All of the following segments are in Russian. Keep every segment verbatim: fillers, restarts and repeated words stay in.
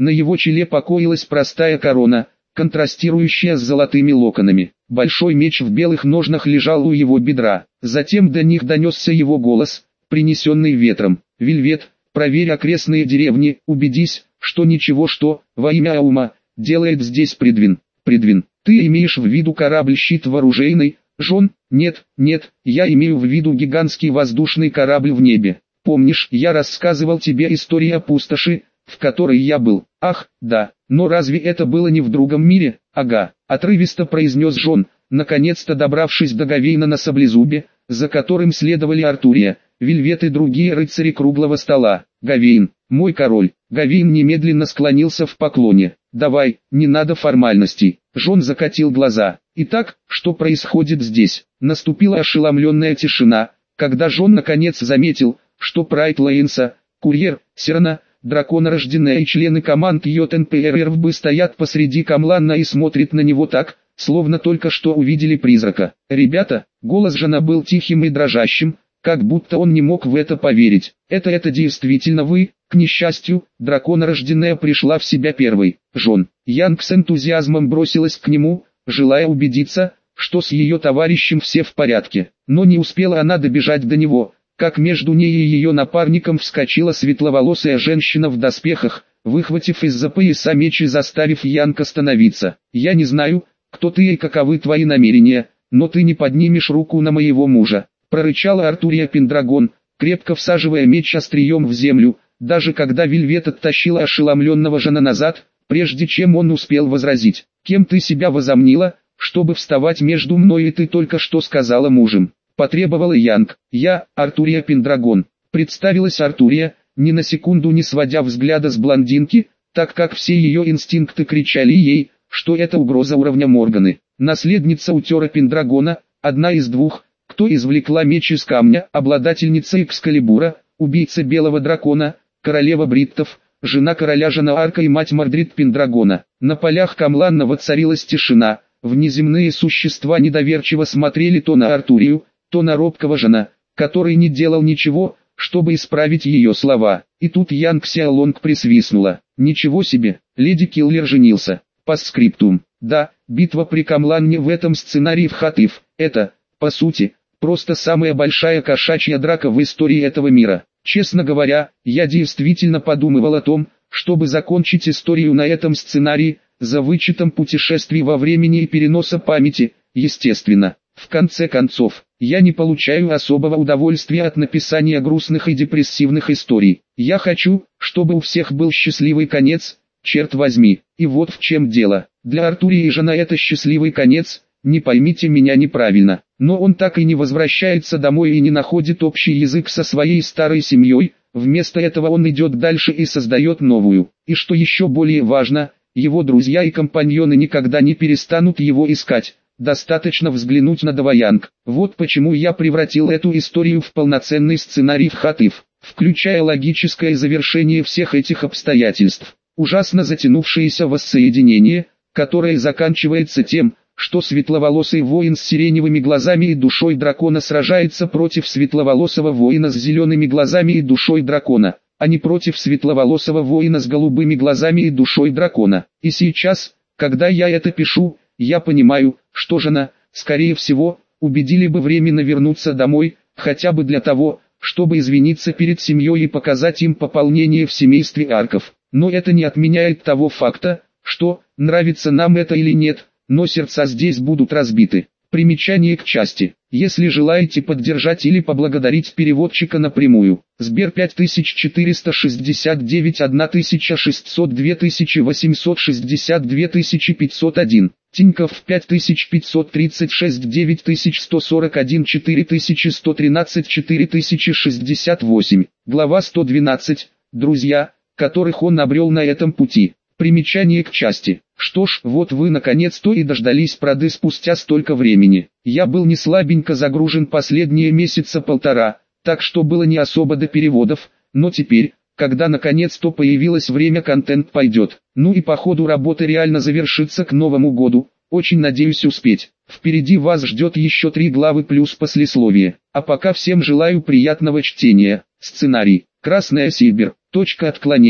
На его челе покоилась простая корона, контрастирующая с золотыми локонами. Большой меч в белых ножнах лежал у его бедра. Затем до них донесся его голос, принесенный ветром. «Вельвет, проверь окрестные деревни, убедись, что ничего что, во имя Аума, делает здесь Придвин». «Придвин, ты имеешь в виду корабль-щит вооружейный, Жон?» «Нет, нет, я имею в виду гигантский воздушный корабль в небе. Помнишь, я рассказывал тебе историю о пустоши, в которой я был?» «Ах, да, но разве это было не в другом мире?» «Ага», — отрывисто произнес Жон, наконец-то добравшись до Гавейна на саблезубе, за которым следовали Артурия, Вельвет и другие рыцари круглого стола. «Гавейн, мой король». Гавейн немедленно склонился в поклоне. «Давай, не надо формальностей». Жон закатил глаза. «Итак, что происходит здесь?» Наступила ошеломленная тишина, когда Жон наконец заметил, что Прайд Лейнса, курьер, Серна, драконорожденные и члены команд ЙНПРРВБ стоят посреди камлана и смотрят на него так, словно только что увидели призрака. «Ребята», голос Жона был тихим и дрожащим, как будто он не мог в это поверить. «Это это действительно вы?» К несчастью, драконорожденная пришла в себя первой. Жон. Янг с энтузиазмом бросилась к нему, желая убедиться, что с ее товарищем все в порядке. Но не успела она добежать до него, как между ней и ее напарником вскочила светловолосая женщина в доспехах, выхватив из-за пояса меч и заставив Янг остановиться. «Я не знаю, кто ты и каковы твои намерения, но ты не поднимешь руку на моего мужа», прорычала Артурия Пендрагон, крепко всаживая меч острием в землю, даже когда Вельвет оттащила ошеломленного Жона назад, прежде чем он успел возразить. «Кем ты себя возомнила, чтобы вставать между мной и ты только что сказала мужем?» Потребовала Янг. «Я, Артурия Пендрагон», представилась Артурия, ни на секунду не сводя взгляда с блондинки, так как все ее инстинкты кричали ей, что это угроза уровня Морганы. Наследница Утера Пендрагона, одна из двух, кто извлекла меч из камня, обладательница Экскалибура, убийца Белого Дракона, королева Бриттов, жена короля Жана Арка и мать Мордрид Пендрагона. На полях Камланна воцарилась тишина, внеземные существа недоверчиво смотрели то на Артурию, то на робкого Жона, который не делал ничего, чтобы исправить ее слова. И тут Янг Сяолонг присвистнула. «Ничего себе, леди Киллер женился». Постскриптум. Да, битва при Камланне в этом сценарии в Хатыф, это, по сути, просто самая большая кошачья драка в истории этого мира. Честно говоря, я действительно подумывал о том, чтобы закончить историю на этом сценарии, за вычетом путешествий во времени и переноса памяти, естественно. В конце концов, я не получаю особого удовольствия от написания грустных и депрессивных историй. Я хочу, чтобы у всех был счастливый конец, черт возьми. И вот в чем дело. Для Артурии и Жона это счастливый конец, не поймите меня неправильно. Но он так и не возвращается домой и не находит общий язык со своей старой семьей, вместо этого он идет дальше и создает новую. И что еще более важно, его друзья и компаньоны никогда не перестанут его искать. Достаточно взглянуть на Даваянг. Вот почему я превратил эту историю в полноценный сценарий в Хатыф, включая логическое завершение всех этих обстоятельств. Ужасно затянувшееся воссоединение, которое заканчивается тем, что светловолосый воин с сиреневыми глазами и душой дракона сражается против светловолосого воина с зелеными глазами и душой дракона, а не против светловолосого воина с голубыми глазами и душой дракона. И сейчас, когда я это пишу, я понимаю, что Жона, скорее всего, убедили бы временно вернуться домой, хотя бы для того, чтобы извиниться перед семьей и показать им пополнение в семействе Арков. Но это не отменяет того факта, что, нравится нам это или нет, но сердца здесь будут разбиты. Примечание к части. Если желаете поддержать или поблагодарить переводчика напрямую. Сбер пять тысяч четыреста шестьдесят девять тысяча шестьсот два тысячи восемьсот шестьдесят два тысячи пятьсот один. Тинькофф пять тысяч пятьсот тридцать шесть девять тысяч сто сорок один четыре тысячи сто тринадцать четыре тысячи шестьдесят восемь. Глава сто двенадцать. Друзья, которых он обрел на этом пути. Примечание к части. Что ж, вот вы наконец-то и дождались проды спустя столько времени. Я был не слабенько загружен последние месяца полтора, так что было не особо до переводов, но теперь, когда наконец-то появилось время, контент пойдет. Ну и по ходу работы реально завершится к Новому году, очень надеюсь успеть. Впереди вас ждет еще три главы плюс послесловие. А пока всем желаю приятного чтения. Сценарий. Красная Сибирь. Точка отклонения.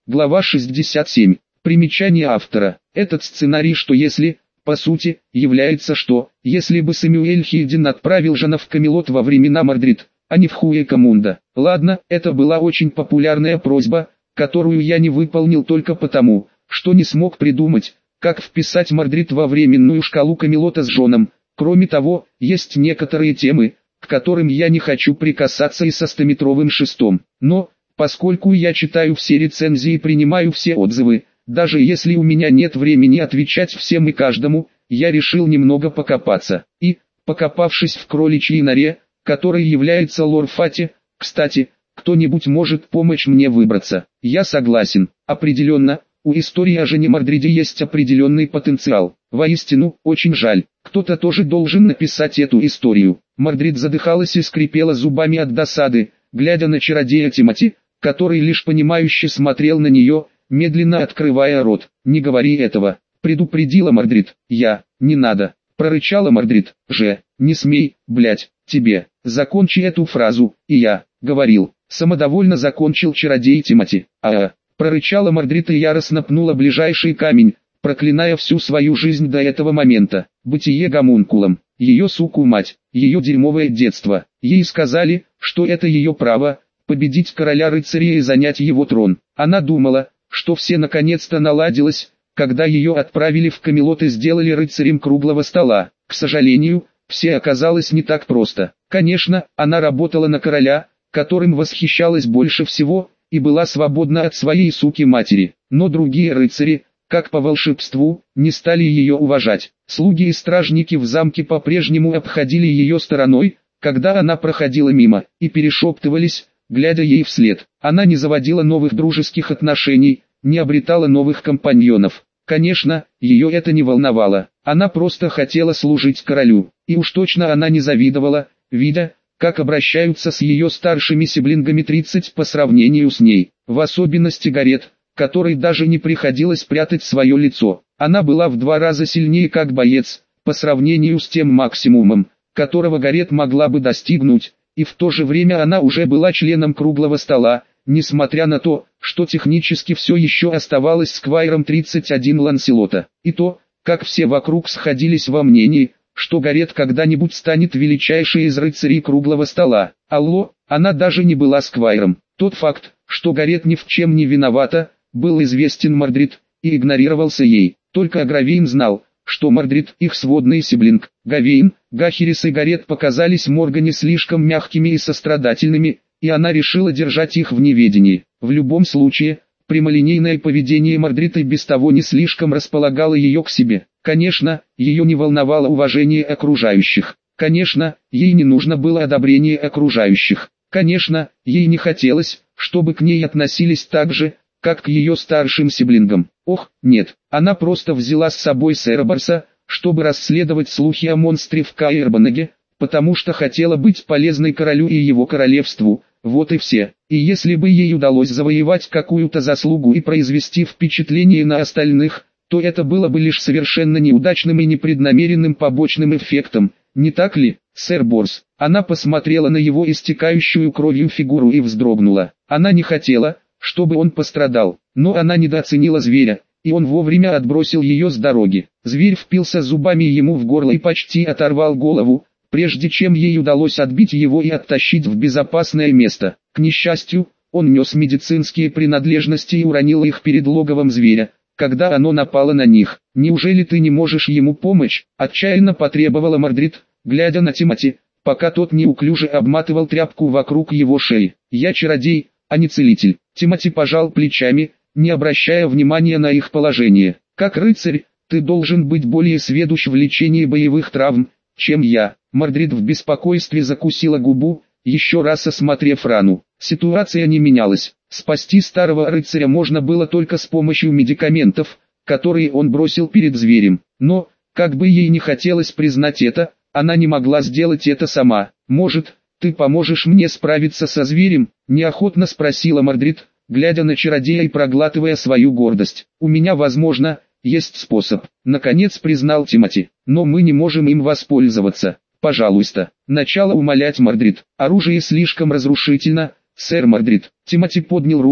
Глава шестьдесят семь. Примечание автора. Этот сценарий, что если, по сути, является что, если бы Сэмюэль Хильдин отправил Жана в Камелот во времена Мордрид, а не в Хуэкамунда. Ладно, это была очень популярная просьба, которую я не выполнил только потому, что не смог придумать, как вписать Мордрид во временную шкалу Камелота с Джоном. Кроме того, есть некоторые темы, к которым я не хочу прикасаться и со стометровым шестом. Но, поскольку я читаю все рецензии и принимаю все отзывы, даже если у меня нет времени отвечать всем и каждому, я решил немного покопаться. И, покопавшись в кроличьей норе, которой является лор Фати, кстати, кто-нибудь может помочь мне выбраться. Я согласен, определенно, у истории о Жене Мордриде есть определенный потенциал. Воистину, очень жаль, кто-то тоже должен написать эту историю. Мордрид задыхалась и скрипела зубами от досады, глядя на чародея Тимоти, который лишь понимающе смотрел на нее, медленно открывая рот. «Не говори этого», — предупредила Мордрид. «Я, не надо», — прорычала Мордрид. «Же, не смей, блять, тебе, закончи эту фразу, и я, говорил», — самодовольно закончил чародей Тимоти. «А-а», — прорычала Мордрид и яростно пнула ближайший камень, проклиная всю свою жизнь до этого момента. Бытие гомункулом, ее суку-мать, ее дерьмовое детство. Ей сказали, что это ее право, победить короля рыцарей и занять его трон. Она думала, что все наконец-то наладилось, когда ее отправили в Камелот и сделали рыцарем круглого стола. К сожалению, все оказалось не так просто. Конечно, она работала на короля, которым восхищалась больше всего, и была свободна от своей суки-матери. Но другие рыцари, как по волшебству, не стали ее уважать. Слуги и стражники в замке по-прежнему обходили ее стороной, когда она проходила мимо, и перешептывались, глядя ей вслед. Она не заводила новых дружеских отношений, не обретала новых компаньонов. Конечно, ее это не волновало. Она просто хотела служить королю. И уж точно она не завидовала, видя, как обращаются с ее старшими сиблингами тридцать по сравнению с ней. В особенности Гарет, которой даже не приходилось прятать свое лицо. Она была в два раза сильнее как боец, по сравнению с тем максимумом, которого Гарет могла бы достигнуть, и в то же время она уже была членом круглого стола, несмотря на то, что технически все еще оставалась сквайром тридцать один Ланселота. И то, как все вокруг сходились во мнении, что Гарет когда-нибудь станет величайшей из рыцарей круглого стола. Алло, она даже не была сквайром. Тот факт, что Гарет ни в чем не виновата, был известен Мордрид, и игнорировался ей. Только Гравейн знал, что Мордрид, их сводный сиблинг. Гавейн, Гахерис и Гарет показались Моргане слишком мягкими и сострадательными, и она решила держать их в неведении. В любом случае, прямолинейное поведение Мордрид и без того не слишком располагало ее к себе. Конечно, ее не волновало уважение окружающих. Конечно, ей не нужно было одобрение окружающих. Конечно, ей не хотелось, чтобы к ней относились так же, как к ее старшим сиблингам. Ох, нет, она просто взяла с собой Сербарса, чтобы расследовать слухи о монстре в Каэрбанеге, потому что хотела быть полезной королю и его королевству, вот и все. И если бы ей удалось завоевать какую-то заслугу и произвести впечатление на остальных, то это было бы лишь совершенно неудачным и непреднамеренным побочным эффектом, не так ли, сэр Борс? Она посмотрела на его истекающую кровью фигуру и вздрогнула. Она не хотела, чтобы он пострадал, но она недооценила зверя, и он вовремя отбросил ее с дороги. Зверь впился зубами ему в горло и почти оторвал голову, прежде чем ей удалось отбить его и оттащить в безопасное место. К несчастью, он нес медицинские принадлежности и уронил их перед логовом зверя, когда оно напало на них. «Неужели ты не можешь ему помочь?» – отчаянно потребовала Мордрид, глядя на Тимоти, пока тот неуклюже обматывал тряпку вокруг его шеи. «Я чародей, а не целитель». Тимоти пожал плечами, не обращая внимания на их положение. «Как рыцарь, ты должен быть более сведущ в лечении боевых травм, чем я». Мордрид в беспокойстве закусила губу, еще раз осмотрев рану. Ситуация не менялась. Спасти старого рыцаря можно было только с помощью медикаментов, которые он бросил перед зверем. Но, как бы ей не хотелось признать это, она не могла сделать это сама. «Может, ты поможешь мне справиться со зверем?» – неохотно спросила Мордрид, глядя на чародея и проглатывая свою гордость. «У меня, возможно, есть способ», – наконец признал Тимоти. «Но мы не можем им воспользоваться. Пожалуйста». Начала умолять Мордрид. «Оружие слишком разрушительно, сэр Мордрид». Тимоти поднял руку,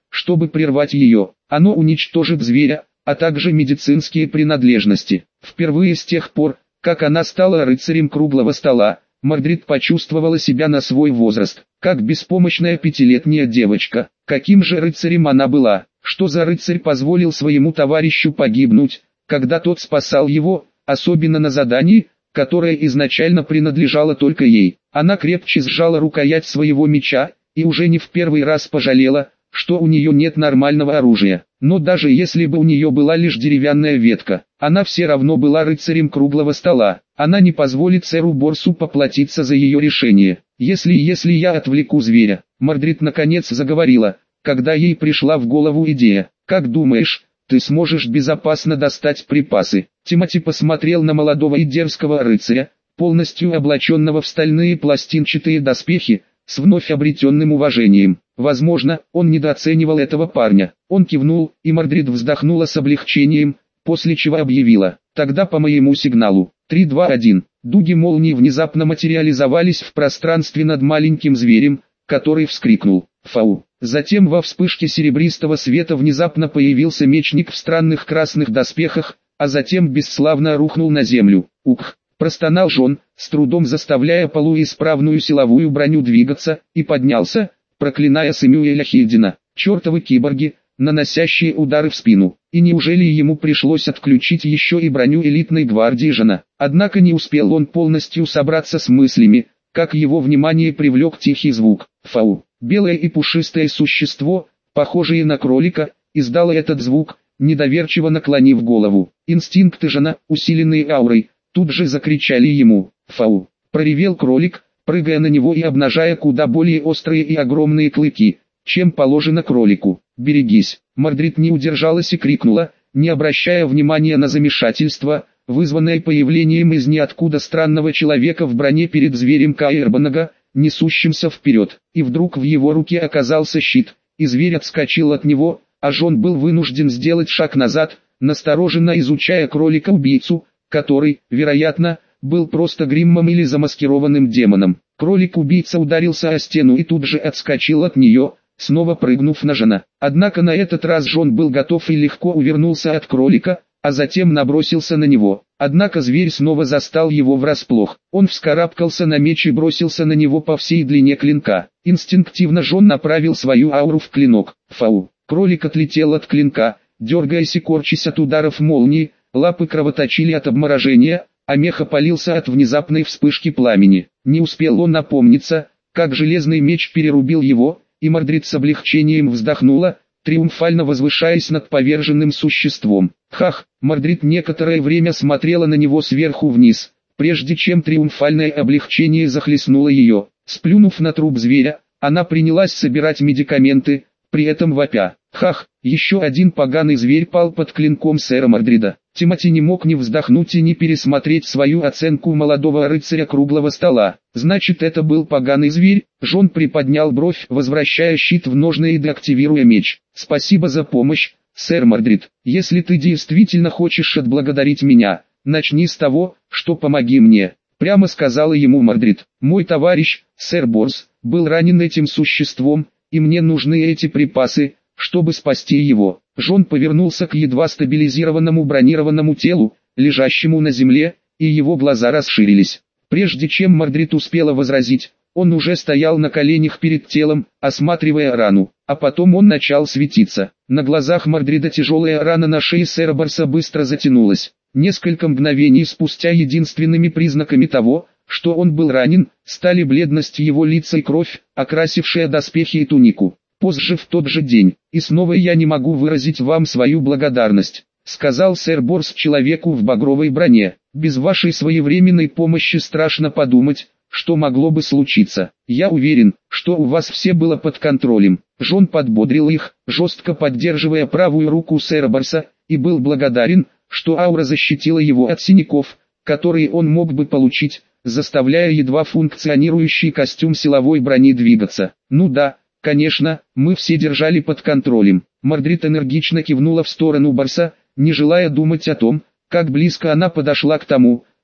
чтобы прервать ее. Оно уничтожит зверя, а также медицинские принадлежности. Впервые с тех пор, как она стала рыцарем круглого стола, Мордрид почувствовала себя на свой возраст, как беспомощная пятилетняя девочка. Каким же рыцарем она была? Что за рыцарь позволил своему товарищу погибнуть, когда тот спасал его, особенно на задании, которое изначально принадлежало только ей? Она крепче сжала рукоять своего меча, и уже не в первый раз пожалела, что у нее нет нормального оружия. Но даже если бы у нее была лишь деревянная ветка, она все равно была рыцарем круглого стола. Она не позволит сэру Борсу поплатиться за ее решение. Если если я отвлеку зверя, Мордрид наконец заговорила, когда ей пришла в голову идея. Как думаешь, ты сможешь безопасно достать припасы? Тимоти посмотрел на молодого и дерзкого рыцаря, полностью облаченного в стальные пластинчатые доспехи, с вновь обретенным уважением. Возможно, он недооценивал этого парня. Он кивнул, и Мордрид вздохнула с облегчением, после чего объявила: «Тогда по моему сигналу. три, два, один». Дуги молнии внезапно материализовались в пространстве над маленьким зверем, который вскрикнул «Фау». Затем во вспышке серебристого света внезапно появился мечник в странных красных доспехах, а затем бесславно рухнул на землю. «Ух!» — простонал Жон, с трудом заставляя полуисправную силовую броню двигаться, и поднялся, проклиная Сэмюэля Хильдина. Чертовы киборги, наносящие удары в спину. И неужели ему пришлось отключить еще и броню элитной гвардии Жона? Однако не успел он полностью собраться с мыслями, как его внимание привлек тихий звук. Фау. Белое и пушистое существо, похожее на кролика, издало этот звук, недоверчиво наклонив голову. Инстинкты Жона, усиленные аурой, тут же закричали ему «Фау!». Проревел кролик, прыгая на него и обнажая куда более острые и огромные клыки, чем положено кролику. «Берегись!». Мордрид не удержалась и крикнула, не обращая внимания на замешательство, вызванное появлением из ниоткуда странного человека в броне перед зверем Каэрбанага, несущимся вперед. И вдруг в его руке оказался щит, и зверь отскочил от него, а Жон был вынужден сделать шаг назад, настороженно изучая кролика-убийцу, который, вероятно, был просто гриммом или замаскированным демоном. Кролик-убийца ударился о стену и тут же отскочил от нее, снова прыгнув на Жона. Однако на этот раз Жон был готов и легко увернулся от кролика, а затем набросился на него. Однако зверь снова застал его врасплох. Он вскарабкался на меч и бросился на него по всей длине клинка. Инстинктивно Жон направил свою ауру в клинок. Фау. Кролик отлетел от клинка, дергаясь и корчась от ударов молнии, лапы кровоточили от обморожения, а мех опалился от внезапной вспышки пламени. Не успел он опомниться, как железный меч перерубил его, и Мордрид с облегчением вздохнула, триумфально возвышаясь над поверженным существом. Хах! Мордрид некоторое время смотрела на него сверху вниз, прежде чем триумфальное облегчение захлестнуло ее. Сплюнув на труп зверя, она принялась собирать медикаменты, при этом вопя. Хах! Еще один поганый зверь пал под клинком сэра Мордрида. Тимоти не мог не вздохнуть и не пересмотреть свою оценку молодого рыцаря круглого стола. Значит, это был поганый зверь. Жон приподнял бровь, возвращая щит в ножны и деактивируя меч. «Спасибо за помощь, сэр Мордрид. Если ты действительно хочешь отблагодарить меня, начни с того, что помоги мне», — прямо сказала ему Мордрид. «Мой товарищ, сэр Борс, был ранен этим существом, и мне нужны эти припасы, чтобы спасти его». Жон повернулся к едва стабилизированному бронированному телу, лежащему на земле, и его глаза расширились. Прежде чем Мордрид успела возразить, он уже стоял на коленях перед телом, осматривая рану, а потом он начал светиться. На глазах Мордрида тяжелая рана на шее сэра Борса быстро затянулась. Несколько мгновений спустя единственными признаками того, что он был ранен, стали бледность его лица и кровь, окрасившая доспехи и тунику. «Позже в тот же день, и снова я не могу выразить вам свою благодарность», — сказал сэр Борс человеку в багровой броне. «Без вашей своевременной помощи страшно подумать, что могло бы случиться. Я уверен, что у вас все было под контролем». Жон подбодрил их, жестко поддерживая правую руку сэра Борса, и был благодарен, что аура защитила его от синяков, которые он мог бы получить, заставляя едва функционирующий костюм силовой брони двигаться. «Ну да, конечно, мы все держали под контролем». Мордрид энергично кивнула в сторону Борса, не желая думать о том, как близко она подошла к тому,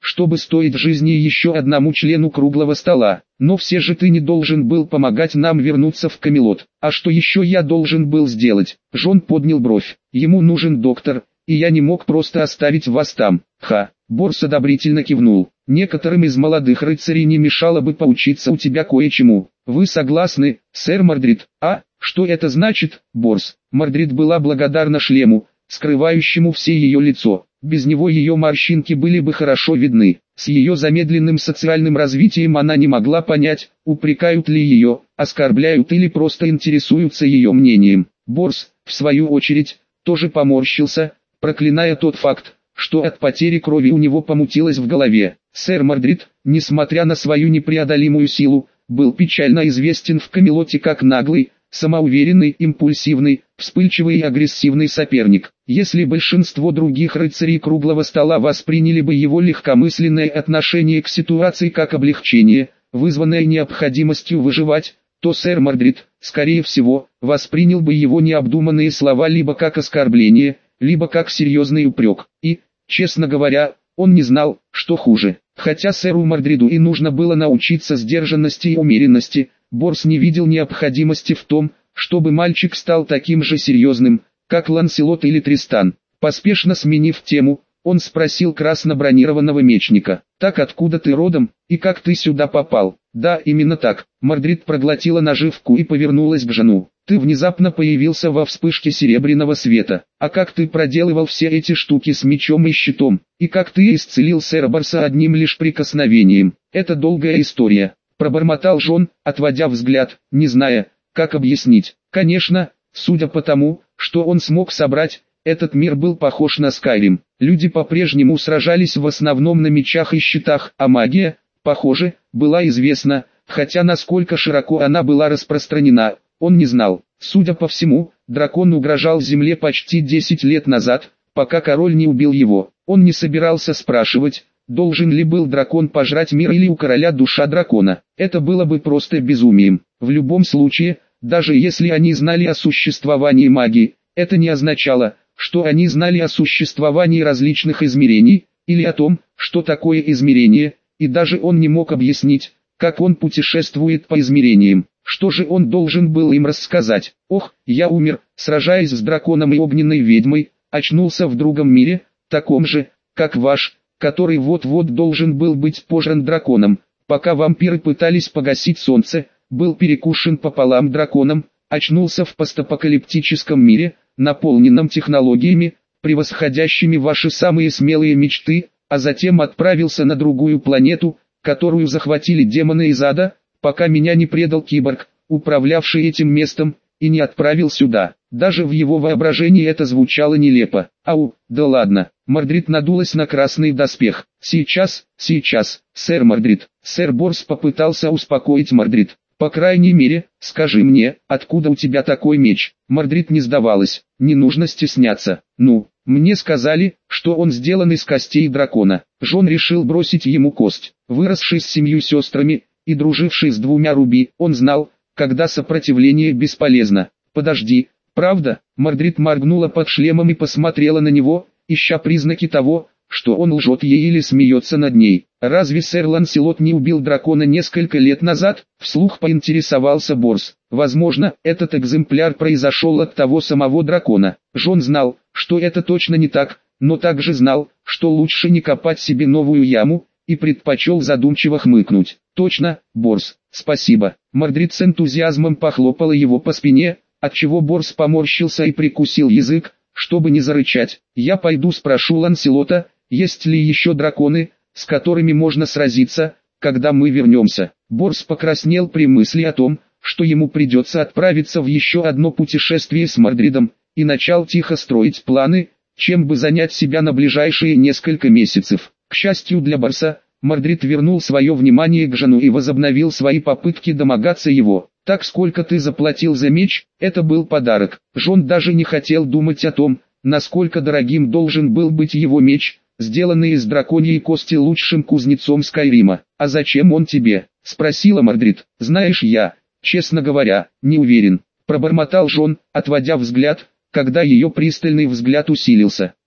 чтобы стоить жизни еще одному члену круглого стола. Но все же ты не должен был помогать нам вернуться в Камелот. А что еще я должен был сделать? Джон поднял бровь. Ему нужен доктор, и я не мог просто оставить вас там. Ха. Борс одобрительно кивнул. Некоторым из молодых рыцарей не мешало бы поучиться у тебя кое-чему. Вы согласны, сэр Мордрид? А, что это значит, Борс? Мордрид была благодарна шлему, скрывающему все ее лицо. Без него ее морщинки были бы хорошо видны. С ее замедленным социальным развитием она не могла понять, упрекают ли ее, оскорбляют или просто интересуются ее мнением. Борс, в свою очередь, тоже поморщился, проклиная тот факт, что от потери крови у него помутилось в голове. Сэр Мордрид, несмотря на свою непреодолимую силу, был печально известен в Камелоте как наглый, самоуверенный, импульсивный, вспыльчивый и агрессивный соперник. Если большинство других рыцарей круглого стола восприняли бы его легкомысленное отношение к ситуации как облегчение, вызванное необходимостью выживать, то сэр Мордрид, скорее всего, воспринял бы его необдуманные слова либо как оскорбление, либо как серьезный упрек. И, честно говоря, он не знал, что хуже. Хотя сэру Мордриду и нужно было научиться сдержанности и умеренности, Борс не видел необходимости в том, чтобы мальчик стал таким же серьезным, как Ланселот или Тристан. Поспешно сменив тему, он спросил красно-бронированного мечника: «Так откуда ты родом, и как ты сюда попал?» «Да, именно так». Мордрид проглотила наживку и повернулась к жену. «Ты внезапно появился во вспышке серебряного света. А как ты проделывал все эти штуки с мечом и щитом? И как ты исцелил сэра Борса одним лишь прикосновением? Это долгая история», — пробормотал Джон, отводя взгляд, не зная, как объяснить. Конечно, судя по тому, что он смог собрать, этот мир был похож на Скайрим. Люди по-прежнему сражались в основном на мечах и щитах, а магия, похоже, была известна, хотя насколько широко она была распространена, он не знал. Судя по всему, дракон угрожал Земле почти десять лет назад, пока король не убил его. Он не собирался спрашивать, должен ли был дракон пожрать мир или у короля душа дракона. Это было бы просто безумием. В любом случае, даже если они знали о существовании магии, это не означало, что они знали о существовании различных измерений, или о том, что такое измерение, и даже он не мог объяснить, как он путешествует по измерениям. Что же он должен был им рассказать? «Ох, я умер, сражаясь с драконом и огненной ведьмой, очнулся в другом мире, таком же, как ваш, который вот-вот должен был быть пожран драконом, пока вампиры пытались погасить солнце, был перекушен пополам драконом, очнулся в постапокалиптическом мире, наполненном технологиями, превосходящими ваши самые смелые мечты, а затем отправился на другую планету, которую захватили демоны из ада, пока меня не предал киборг, управлявший этим местом, и не отправил сюда». Даже в его воображении это звучало нелепо. «Ау, да ладно». Мордрид надулась на красный доспех. «Сейчас, сейчас, сэр Мордрид». Сэр Борс попытался успокоить Мордрид. «По крайней мере, скажи мне, откуда у тебя такой меч?» Мордрид не сдавалась. «Не нужно стесняться. Ну, мне сказали, что он сделан из костей дракона». Джон решил бросить ему кость. Выросший с семью сестрами и друживший с двумя Руби, он знал, когда сопротивление бесполезно. «Подожди, правда?» Мордрид моргнула под шлемом и посмотрела на него, ища признаки того, что он лжет ей или смеется над ней. «Разве сэр Ланселот не убил дракона несколько лет назад?» Вслух поинтересовался Борс. Возможно, этот экземпляр произошел от того самого дракона. Джон знал, что это точно не так, но также знал, что лучше не копать себе новую яму, и предпочел задумчиво хмыкнуть. «Точно, Борс, спасибо». Мордрид с энтузиазмом похлопала его по спине, отчего Борс поморщился и прикусил язык, чтобы не зарычать. «Я пойду спрошу Ланселота, есть ли еще драконы, с которыми можно сразиться, когда мы вернемся». Борс покраснел при мысли о том, что ему придется отправиться в еще одно путешествие с Мордридом, и начал тихо строить планы, чем бы занять себя на ближайшие несколько месяцев. К счастью для Борса, Мордрид вернул свое внимание к Джону и возобновил свои попытки домогаться его. «Так сколько ты заплатил за меч?» Это был подарок. Джон даже не хотел думать о том, насколько дорогим должен был быть его меч, сделанный из драконьей кости лучшим кузнецом Скайрима. «А зачем он тебе?» — спросила Мордрид. «Знаешь, я, честно говоря, не уверен», — пробормотал Джон, отводя взгляд, когда ее пристальный взгляд усилился.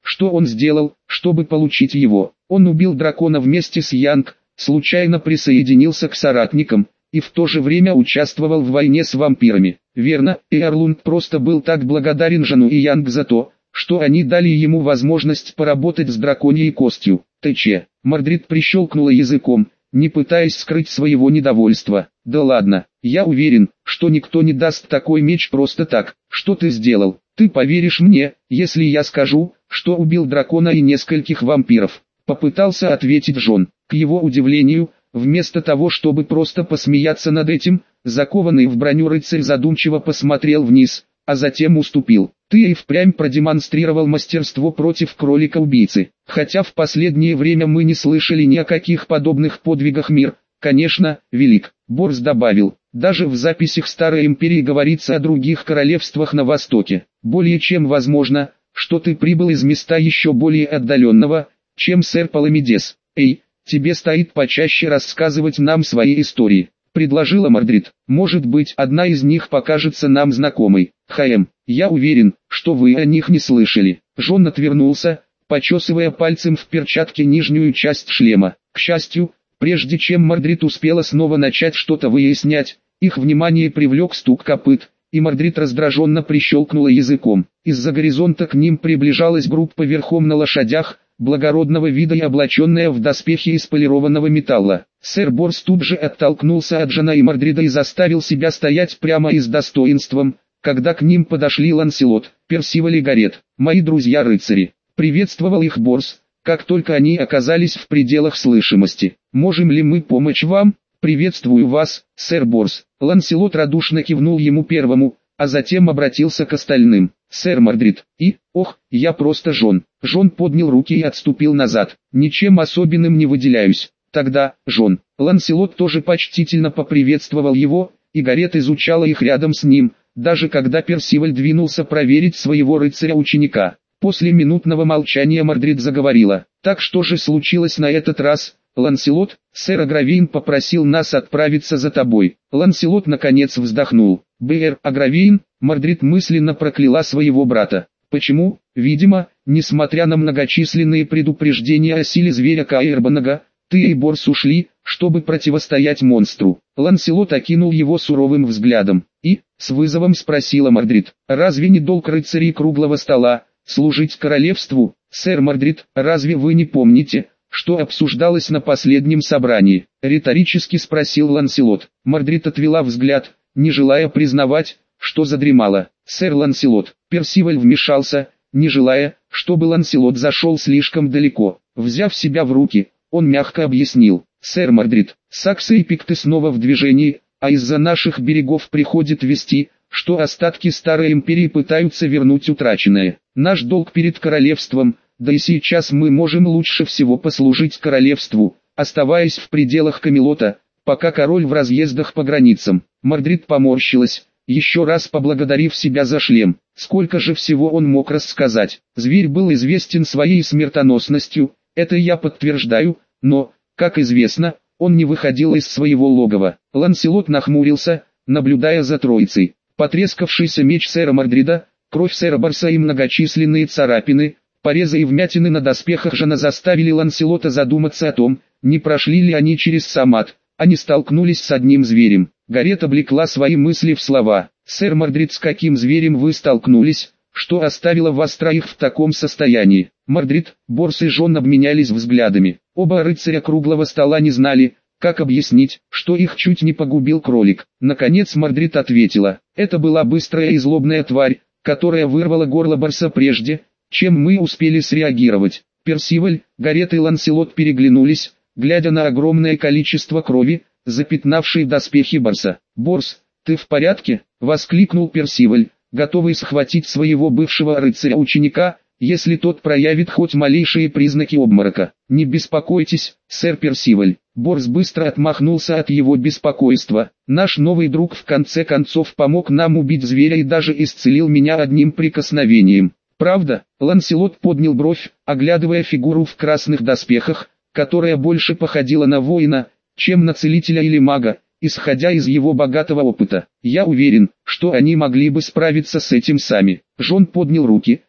что он сделал, чтобы получить его. Он убил дракона вместе с Янг, случайно присоединился к соратникам, и в то же время участвовал в войне с вампирами. Верно, Эрлунд просто был так благодарен Жану и Янг за то, что они дали ему возможность поработать с драконьей костью. ТЧ. Мордрид прищелкнула языком, не пытаясь скрыть своего недовольства. Да ладно, я уверен, что никто не даст такой меч просто так. Что ты сделал? Ты поверишь мне, если я скажу, что убил дракона и нескольких вампиров? Попытался ответить Джон. К его удивлению, вместо того, чтобы просто посмеяться над этим, закованный в броню рыцарь задумчиво посмотрел вниз, а затем уступил. Ты и впрямь продемонстрировал мастерство против кролика-убийцы. Хотя в последнее время мы не слышали ни о каких подобных подвигах, мир, конечно, велик. Борс добавил, даже в записях Старой Империи говорится о других королевствах на Востоке. Более чем возможно, что ты прибыл из места еще более отдаленного, чем сэр Паламидес. Эй, тебе стоит почаще рассказывать нам свои истории, предложила Мордрид. Может быть, одна из них покажется нам знакомой. Хэм, я уверен, что вы о них не слышали. Джон отвернулся, почесывая пальцем в перчатке нижнюю часть шлема. К счастью, прежде чем Мордрид успела снова начать что-то выяснять, их внимание привлек стук копыт, и Мордрид раздраженно прищелкнула языком. Из-за горизонта к ним приближалась группа верхом на лошадях, благородного вида и облаченная в доспехи из полированного металла. Сэр Борс тут же оттолкнулся от Джона и Мордрида и заставил себя стоять прямо и с достоинством, когда к ним подошли Ланселот, Персиваль и Гарет, мои друзья-рыцари. Приветствовал их Борс, как только они оказались в пределах слышимости. «Можем ли мы помочь вам?» «Приветствую вас, сэр Борс». Ланселот радушно кивнул ему первому, а затем обратился к остальным. «Сэр Мордрид, и, ох, я просто Джон». Джон поднял руки и отступил назад. «Ничем особенным не выделяюсь». «Тогда, Джон». Ланселот тоже почтительно поприветствовал его, и Гарет изучала их рядом с ним, даже когда Персиваль двинулся проверить своего рыцаря-ученика. После минутного молчания Мордрид заговорила. «Так что же случилось на этот раз, Ланселот? Сэр Агравейн попросил нас отправиться за тобой». Ланселот наконец вздохнул. «Бэр Агравейн?» Мордрид мысленно прокляла своего брата. Почему? Видимо, несмотря на многочисленные предупреждения о силе зверя Каэрбанага, ты и Борс ушли, чтобы противостоять монстру. Ланселот окинул его суровым взглядом, и, с вызовом спросила Мордрид, разве не долг рыцарей круглого стола служить королевству? Сэр Мордрид, разве вы не помните, что обсуждалось на последнем собрании? Риторически спросил Ланселот. Мордрид отвела взгляд, не желая признавать, что задремала. Сэр Ланселот, Персиваль вмешался, не желая, чтобы Ланселот зашел слишком далеко. Взяв себя в руки, он мягко объяснил. Сэр Мордрид, саксы и пикты снова в движении, а из-за наших берегов приходит вести, что остатки Старой Империи пытаются вернуть утраченное. Наш долг перед королевством, да и сейчас мы можем лучше всего послужить королевству, оставаясь в пределах Камелота, пока король в разъездах по границам. Мордрид поморщилась, еще раз поблагодарив себя за шлем. Сколько же всего он мог рассказать. Зверь был известен своей смертоносностью, это я подтверждаю, но, как известно, он не выходил из своего логова. Ланселот нахмурился, наблюдая за троицей. Потрескавшийся меч сэра Мордрида, кровь сэра Борса и многочисленные царапины, порезы и вмятины на доспехах Жана заставили Ланселота задуматься о том, не прошли ли они через сам ад, а не столкнулись с одним зверем. Гарет облекла свои мысли в слова. «Сэр Мордрид, с каким зверем вы столкнулись, что оставило вас троих в таком состоянии?» Мордрид, Борс и Джон обменялись взглядами. Оба рыцаря круглого стола не знали, как объяснить, что их чуть не погубил кролик. Наконец Мордрид ответила. «Это была быстрая и злобная тварь, которая вырвала горло Борса прежде, чем мы успели среагировать». Персиваль, Гарет и Ланселот переглянулись, глядя на огромное количество крови, запятнавшей доспехи Борса. «Борс, ты в порядке?» — воскликнул Персиваль, готовый схватить своего бывшего рыцаря-ученика, если тот проявит хоть малейшие признаки обморока. «Не беспокойтесь, сэр Персиваль». Борс быстро отмахнулся от его беспокойства. «Наш новый друг в конце концов помог нам убить зверя и даже исцелил меня одним прикосновением». «Правда?» — Ланселот поднял бровь, оглядывая фигуру в красных доспехах, которая больше походила на воина, чем на целителя или мага, исходя из его богатого опыта. «Я уверен, что они могли бы справиться с этим сами». Джон поднял руки,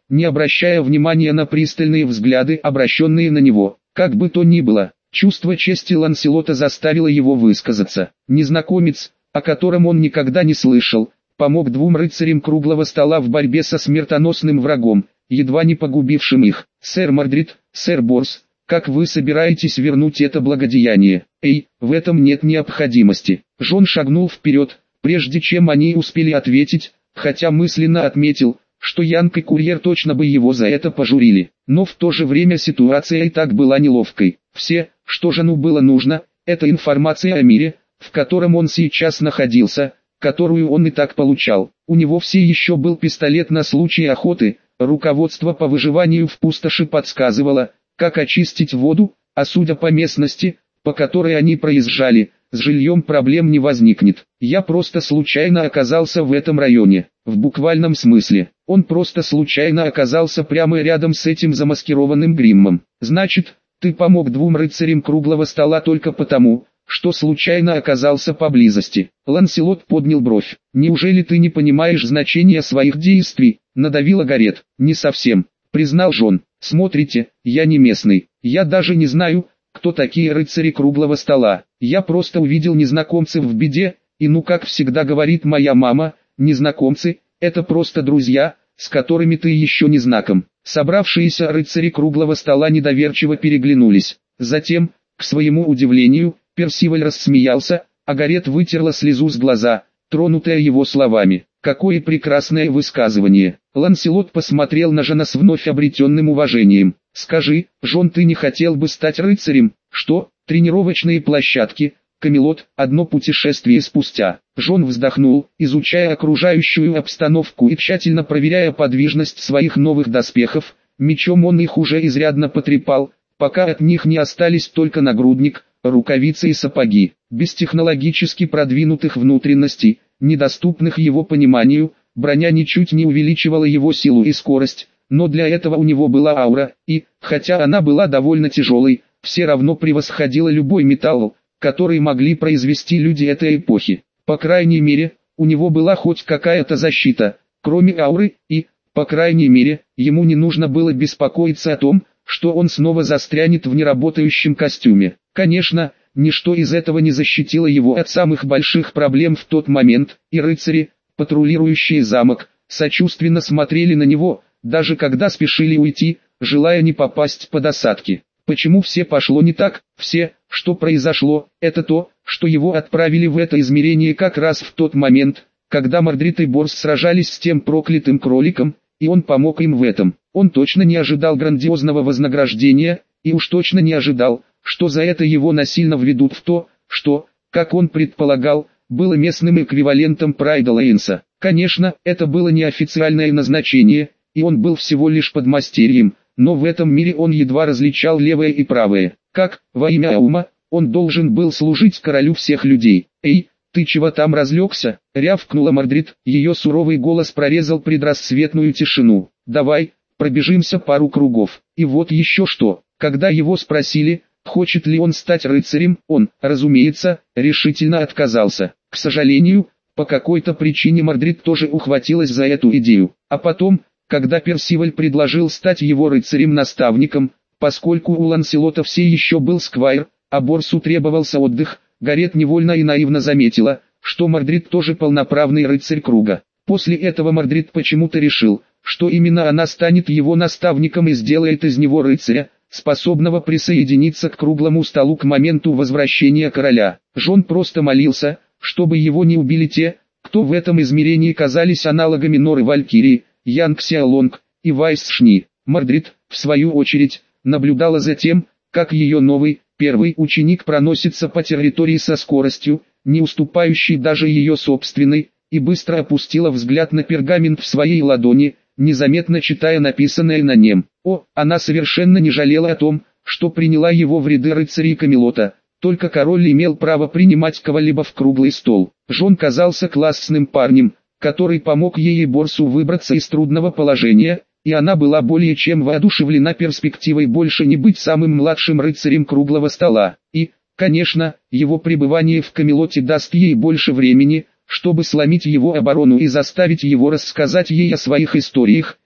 не обращая внимания на пристальные взгляды, обращенные на него. Как бы то ни было, чувство чести Ланселота заставило его высказаться. Незнакомец, о котором он никогда не слышал, помог двум рыцарям круглого стола в борьбе со смертоносным врагом, едва не погубившим их. «Сэр Мордрид, сэр Борс, как вы собираетесь вернуть это благодеяние?» «Эй, в этом нет необходимости». Джон шагнул вперед, прежде чем они успели ответить, хотя мысленно отметил, что Янг и курьер точно бы его за это пожурили. Но в то же время ситуация и так была неловкой. Все, что Жону было нужно, это информация о мире, в котором он сейчас находился, которую он и так получал. У него все еще был пистолет на случай охоты, руководство по выживанию в пустоши подсказывало, как очистить воду, а судя по местности, по которой они проезжали, с жильем проблем не возникнет. Я просто случайно оказался в этом районе. В буквальном смысле, он просто случайно оказался прямо рядом с этим замаскированным гриммом. Значит, ты помог двум рыцарям круглого стола только потому, что случайно оказался поблизости. Ланселот поднял бровь. «Неужели ты не понимаешь значения своих действий?» — надавила Гарет. «Не совсем», — признал Джон. «Смотрите, я не местный. Я даже не знаю, кто такие рыцари круглого стола. Я просто увидел незнакомцев в беде, и ну как всегда говорит моя мама, незнакомцы — это просто друзья, с которыми ты еще не знаком». Собравшиеся рыцари круглого стола недоверчиво переглянулись. Затем, к своему удивлению, Персиваль рассмеялся, а Гарет вытерла слезу с глаза, тронутая его словами. «Какое прекрасное высказывание!» Ланселот посмотрел на Жона с вновь обретенным уважением. «Скажи, Джон, ты не хотел бы стать рыцарем?» «Что? Тренировочные площадки, Камелот, одно путешествие спустя». Джон вздохнул, изучая окружающую обстановку и тщательно проверяя подвижность своих новых доспехов. Мечом он их уже изрядно потрепал, пока от них не остались только нагрудник, рукавицы и сапоги. Без технологически продвинутых внутренностей, недоступных его пониманию, броня ничуть не увеличивала его силу и скорость, но для этого у него была аура, и, хотя она была довольно тяжелой, все равно превосходила любой металл, который могли произвести люди этой эпохи. По крайней мере, у него была хоть какая-то защита, кроме ауры, и, по крайней мере, ему не нужно было беспокоиться о том, что он снова застрянет в неработающем костюме. Конечно, ничто из этого не защитило его от самых больших проблем в тот момент, и рыцари, патрулирующие замок, сочувственно смотрели на него, даже когда спешили уйти, желая не попасть под осадки. Почему все пошло не так? Все, что произошло, это то, что его отправили в это измерение как раз в тот момент, когда Мордрид и Борс сражались с тем проклятым кроликом, и он помог им в этом. Он точно не ожидал грандиозного вознаграждения, и уж точно не ожидал, что за это его насильно введут в то, что, как он предполагал, было местным эквивалентом Прайда Лейнса. Конечно, это было неофициальное назначение, и он был всего лишь подмастерьем, но в этом мире он едва различал левое и правое. Как, во имя Аума, он должен был служить королю всех людей. «Эй, ты чего там разлегся?» — рявкнула Мордрид, ее суровый голос прорезал предрассветную тишину. «Давай, пробежимся пару кругов». И вот еще что, когда его спросили, хочет ли он стать рыцарем, он, разумеется, решительно отказался. К сожалению, по какой-то причине Мордрид тоже ухватилась за эту идею. А потом, когда Персиваль предложил стать его рыцарем-наставником, поскольку у Ланселота все еще был сквайр, а Борсу требовался отдых, Гарет невольно и наивно заметила, что Мордрид тоже полноправный рыцарь круга. После этого Мордрид почему-то решил, что именно она станет его наставником и сделает из него рыцаря, способного присоединиться к круглому столу к моменту возвращения короля. Джон просто молился, чтобы его не убили те, кто в этом измерении казались аналогами Норы Валькирии, Янг Сяолонг и Вайс Шни. Мордрид, в свою очередь, наблюдала за тем, как ее новый, первый ученик проносится по территории со скоростью, не уступающей даже ее собственной, и быстро опустила взгляд на пергамент в своей ладони, незаметно читая написанное на нем. О, она совершенно не жалела о том, что приняла его в ряды рыцарей Камелота, только король имел право принимать кого-либо в круглый стол. Джон казался классным парнем, который помог ей и Борсу выбраться из трудного положения, и она была более чем воодушевлена перспективой больше не быть самым младшим рыцарем круглого стола. И, конечно, его пребывание в Камелоте даст ей больше времени, чтобы сломить его оборону и заставить его рассказать ей о своих историях,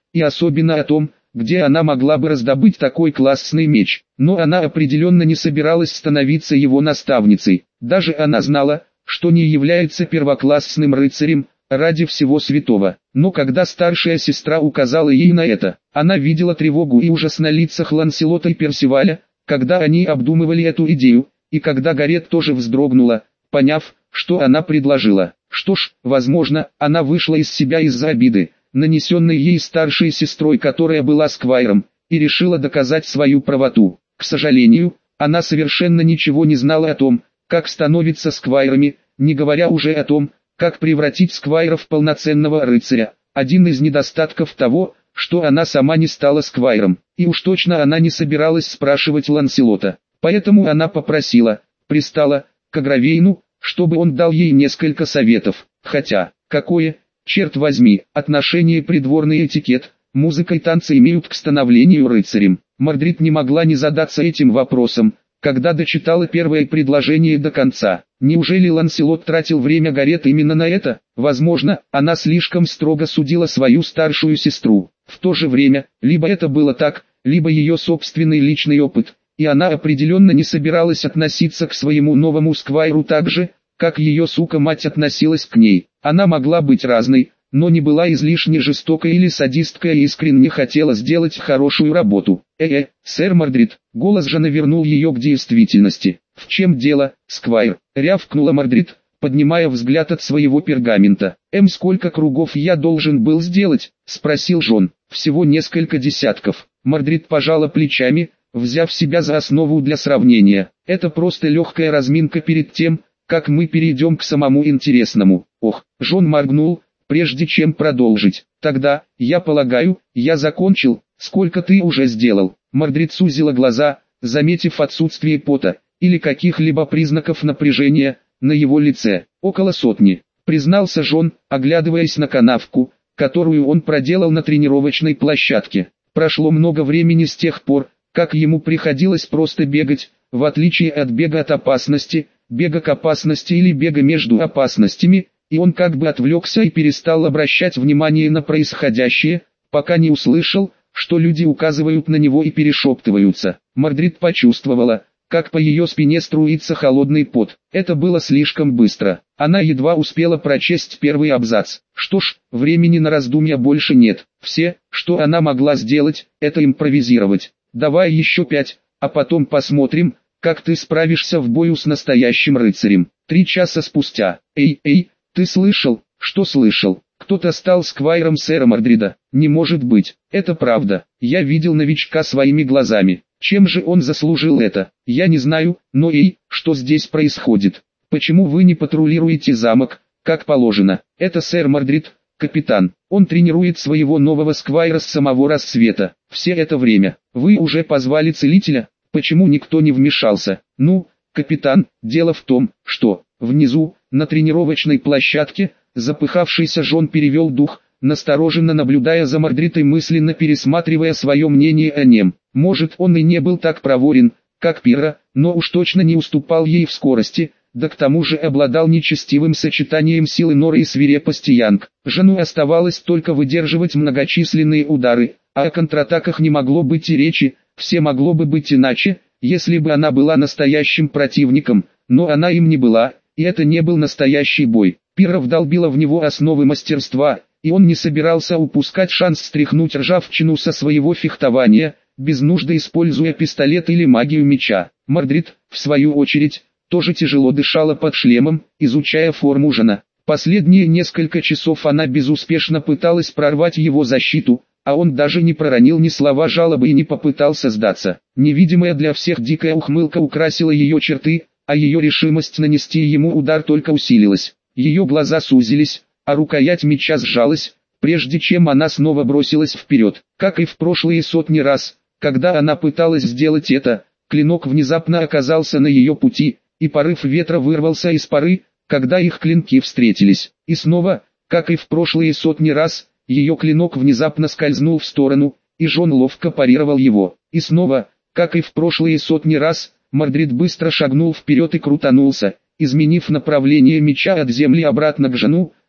и особенно о том, где она могла бы раздобыть такой классный меч. Но она определенно не собиралась становиться его наставницей. Даже она знала, что не является первоклассным рыцарем, ради всего святого. Но когда старшая сестра указала ей на это, она видела тревогу и ужас на лицах Ланселота и Персиваля, когда они обдумывали эту идею, и когда Гарет тоже вздрогнула, поняв, что она предложила. Что ж, возможно, она вышла из себя из-за обиды, нанесенной ей старшей сестрой, которая была сквайром, и решила доказать свою правоту. К сожалению, она совершенно ничего не знала о том, как становиться сквайрами, не говоря уже о том, как превратить сквайра в полноценного рыцаря. Один из недостатков того, что она сама не стала сквайром, и уж точно она не собиралась спрашивать Ланселота. Поэтому она попросила, пристала, к Агравейну, чтобы он дал ей несколько советов. Хотя, какое, черт возьми, отношение придворный этикет, музыка и танцы имеют к становлению рыцарем? Мордрид не могла не задаться этим вопросом, когда дочитала первое предложение до конца. Неужели Ланселот тратил время Гарет именно на это? Возможно, она слишком строго судила свою старшую сестру. В то же время, либо это было так, либо ее собственный личный опыт, и она определенно не собиралась относиться к своему новому сквайру так же, как ее сука-мать относилась к ней. Она могла быть разной, но не была излишне жестокой или садисткой и искренне хотела сделать хорошую работу. «Э-э, сэр Мордрид», голос Жана вернул ее к действительности. «В чем дело, сквайр?» — рявкнула Мордрид, поднимая взгляд от своего пергамента. «Эм, сколько кругов я должен был сделать?» — спросил Жон. «Всего несколько десятков». Мордрид пожала плечами, взяв себя за основу для сравнения. «Это просто легкая разминка перед тем, как мы перейдем к самому интересному». Ох, Жон моргнул, прежде чем продолжить. «Тогда, я полагаю, я закончил. Сколько ты уже сделал?» Мордрид сузила глаза, заметив отсутствие пота или каких-либо признаков напряжения на его лице. «Около сотни», признался Жон, оглядываясь на канавку, которую он проделал на тренировочной площадке. Прошло много времени с тех пор, как ему приходилось просто бегать, в отличие от бега от опасности, бега к опасности или бега между опасностями, и он как бы отвлекся и перестал обращать внимание на происходящее, пока не услышал, что люди указывают на него и перешептываются. Мордрид почувствовала, как по ее спине струится холодный пот. Это было слишком быстро. Она едва успела прочесть первый абзац. Что ж, времени на раздумья больше нет. Все, что она могла сделать, это импровизировать. «Давай еще пять, а потом посмотрим, как ты справишься в бою с настоящим рыцарем». Три часа спустя. «Эй, эй, ты слышал?» «Что слышал? Кто-то стал сквайром сэра Мордрида». «Не может быть, это правда. Я видел новичка своими глазами. Чем же он заслужил это? Я не знаю, но эй, что здесь происходит? Почему вы не патрулируете замок, как положено?» «Это сэр Мордрид, капитан. Он тренирует своего нового сквайра с самого рассвета. Все это время. Вы уже позвали целителя? Почему никто не вмешался?» «Ну, капитан, дело в том, что внизу, на тренировочной площадке, запыхавшийся Жон перевел дух, настороженно наблюдая за Мордрид и мысленно пересматривая свое мнение о нем. Может, он и не был так проворен, как Пирра, но уж точно не уступал ей в скорости, да к тому же обладал нечестивым сочетанием силы Норы и свирепости Янг. Жену оставалось только выдерживать многочисленные удары, а о контратаках не могло быть и речи, все могло бы быть иначе, если бы она была настоящим противником, но она им не была, и это не был настоящий бой. Пирра вдолбила в него основы мастерства, и он не собирался упускать шанс стряхнуть ржавчину со своего фехтования, без нужды используя пистолет или магию меча. Мордрид, в свою очередь, тоже тяжело дышала под шлемом, изучая форму Жана. Последние несколько часов она безуспешно пыталась прорвать его защиту, а он даже не проронил ни слова жалобы и не попытался сдаться. Невидимая для всех дикая ухмылка украсила ее черты, а ее решимость нанести ему удар только усилилась. Ее глаза сузились, а рукоять меча сжалась, прежде чем она снова бросилась вперед. Как и в прошлые сотни раз, когда она пыталась сделать это, клинок внезапно оказался на ее пути, и порыв ветра вырвался из поры, когда их клинки встретились. И снова, как и в прошлые сотни раз, ее клинок внезапно скользнул в сторону, и Жон ловко парировал его. И снова, как и в прошлые сотни раз, Мордрид быстро шагнул вперед и крутанулся, изменив направление меча от земли обратно к Жону,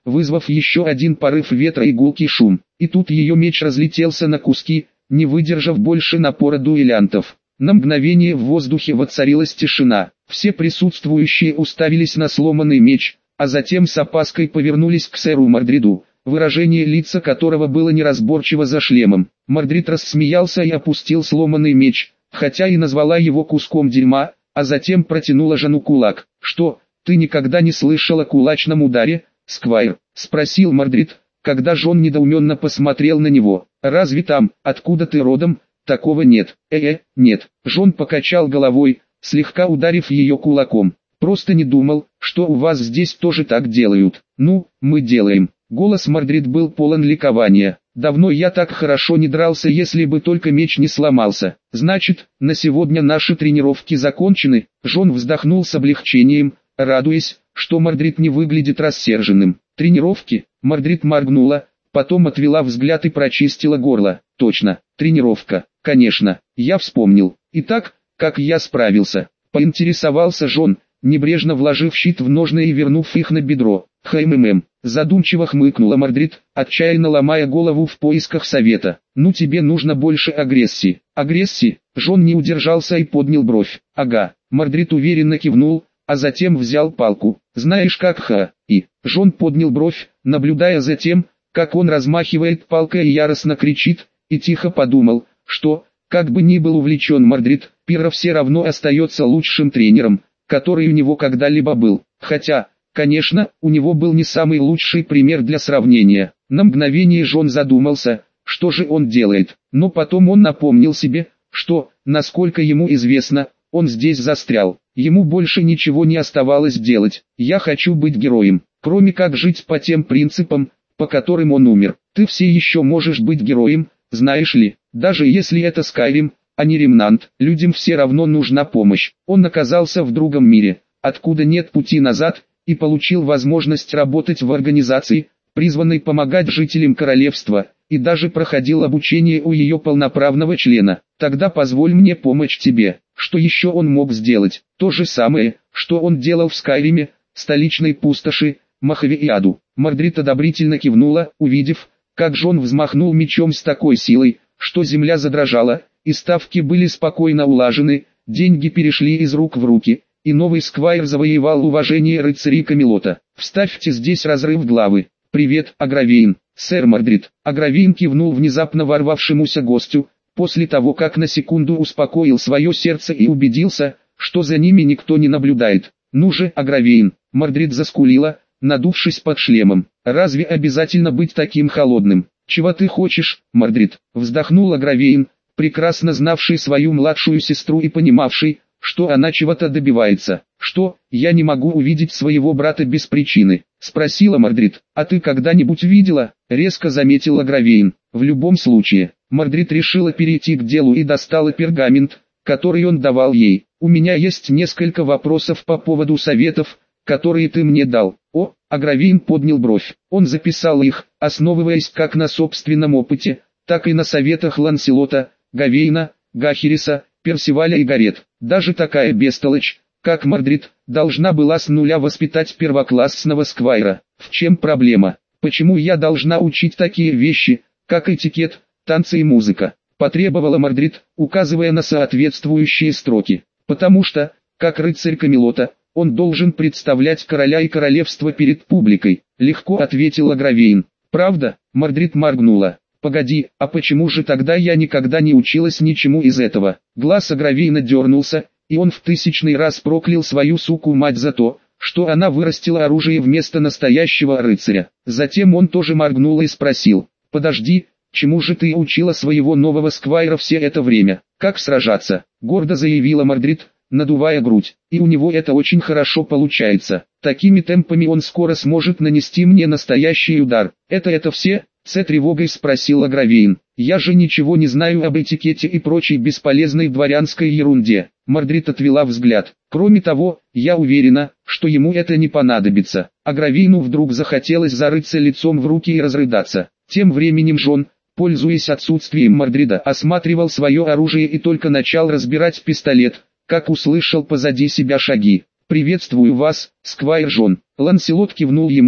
вызвав еще один порыв ветра и гулкий шум. И тут ее меч разлетелся на куски, не выдержав больше напора дуэлянтов. На мгновение в воздухе воцарилась тишина. Все присутствующие уставились на сломанный меч, а затем с опаской повернулись к сэру Мордриду, выражение лица которого было неразборчиво за шлемом. Мордрид рассмеялся и опустил сломанный меч, хотя и назвала его куском дерьма, а затем протянула Жану кулак. «Что, ты никогда не слышал о кулачном ударе, Сквайр?» — спросил Мордрид, когда Жон недоуменно посмотрел на него. «Разве там, откуда ты родом, такого нет?» «Э-э, нет». Жон покачал головой, слегка ударив ее кулаком. «Просто не думал, что у вас здесь тоже так делают». «Ну, мы делаем». Голос Мордрид был полон ликования. «Давно я так хорошо не дрался, если бы только меч не сломался. Значит, на сегодня наши тренировки закончены». Жон вздохнул с облегчением, радуясь, что Мордрид не выглядит рассерженным. «Тренировки?» Мордрид моргнула, потом отвела взгляд и прочистила горло. «Точно, тренировка, конечно, я вспомнил. Итак, как я справился?» Поинтересовался Жон, небрежно вложив щит в ножны и вернув их на бедро. «Хм-хм-хм», задумчиво хмыкнула Мордрид, отчаянно ломая голову в поисках совета. «Ну тебе нужно больше агрессии». «Агрессии?» Жон не удержался и поднял бровь. «Ага». Мордрид уверенно кивнул, а затем взял палку. «Знаешь как ха?» И Жон поднял бровь, наблюдая за тем, как он размахивает палкой и яростно кричит, и тихо подумал, что, как бы ни был увлечен Мордрид, Пирро все равно остается лучшим тренером, который у него когда-либо был. Хотя, конечно, у него был не самый лучший пример для сравнения. На мгновение Жон задумался, что же он делает, но потом он напомнил себе, что, насколько ему известно, он здесь застрял. Ему больше ничего не оставалось делать. «Я хочу быть героем, кроме как жить по тем принципам, по которым он умер. Ты все еще можешь быть героем, знаешь ли, даже если это Скайрим, а не Ремнант. Людям все равно нужна помощь». Он оказался в другом мире, откуда нет пути назад, и получил возможность работать в организации, призванной помогать жителям королевства, и даже проходил обучение у ее полноправного члена. «Тогда позволь мне помочь тебе». Что еще он мог сделать? То же самое, что он делал в Скайриме, столичной пустоши, Мохове и Аду. Мордрид одобрительно кивнула, увидев, как Жон взмахнул мечом с такой силой, что земля задрожала, и ставки были спокойно улажены, деньги перешли из рук в руки, и новый Сквайр завоевал уважение рыцарей Камелота. «Вставьте здесь разрыв главы». «Привет, Агравейн, сэр Мордрид». Агравейн кивнул внезапно ворвавшемуся гостю, после того как на секунду успокоил свое сердце и убедился, что за ними никто не наблюдает. «Ну же, Агравейн», Мордрид заскулила, надувшись под шлемом. «Разве обязательно быть таким холодным?» «Чего ты хочешь, Мордрид?» Вздохнул Агравейн, прекрасно знавший свою младшую сестру и понимавший, что она чего-то добивается. «Что, я не могу увидеть своего брата без причины?» Спросила Мордрид. «А ты когда-нибудь видела?» Резко заметил Агравейн. «В любом случае». Мордрид решила перейти к делу и достала пергамент, который он давал ей. «У меня есть несколько вопросов по поводу советов, которые ты мне дал». О, Агравейн поднял бровь. Он записал их, основываясь как на собственном опыте, так и на советах Ланселота, Гавейна, Гахериса, Персиваля и Гарет. Даже такая бестолочь, как Мордрид, должна была с нуля воспитать первоклассного сквайра. В чем проблема? Почему я должна учить такие вещи, как этикет, танцы и музыка? Потребовала Мордрид, указывая на соответствующие строки. Потому что, как рыцарь Камелота, он должен представлять короля и королевство перед публикой. Легко ответил Агравейн. Правда? Мордрид моргнула. Погоди, а почему же тогда я никогда не училась ничему из этого? Глаз Агравейна дернулся, и он в тысячный раз проклял свою суку-мать за то, что она вырастила оружие вместо настоящего рыцаря. Затем он тоже моргнул и спросил, «Подожди, чему же ты учила своего нового сквайра все это время? Как сражаться?» Гордо заявила Мордрид, надувая грудь. «И у него это очень хорошо получается. Такими темпами он скоро сможет нанести мне настоящий удар». «Это это все?» — с тревогой спросил Агравейн. «Я же ничего не знаю об этикете и прочей бесполезной дворянской ерунде». Мордрид отвела взгляд. «Кроме того, я уверена, что ему это не понадобится». Агравейну вдруг захотелось зарыться лицом в руки и разрыдаться. Тем временем Жон, пользуясь отсутствием Мордрида, осматривал свое оружие и только начал разбирать пистолет, как услышал позади себя шаги. «Приветствую вас, сквайр Жон». Ланселот кивнул ему,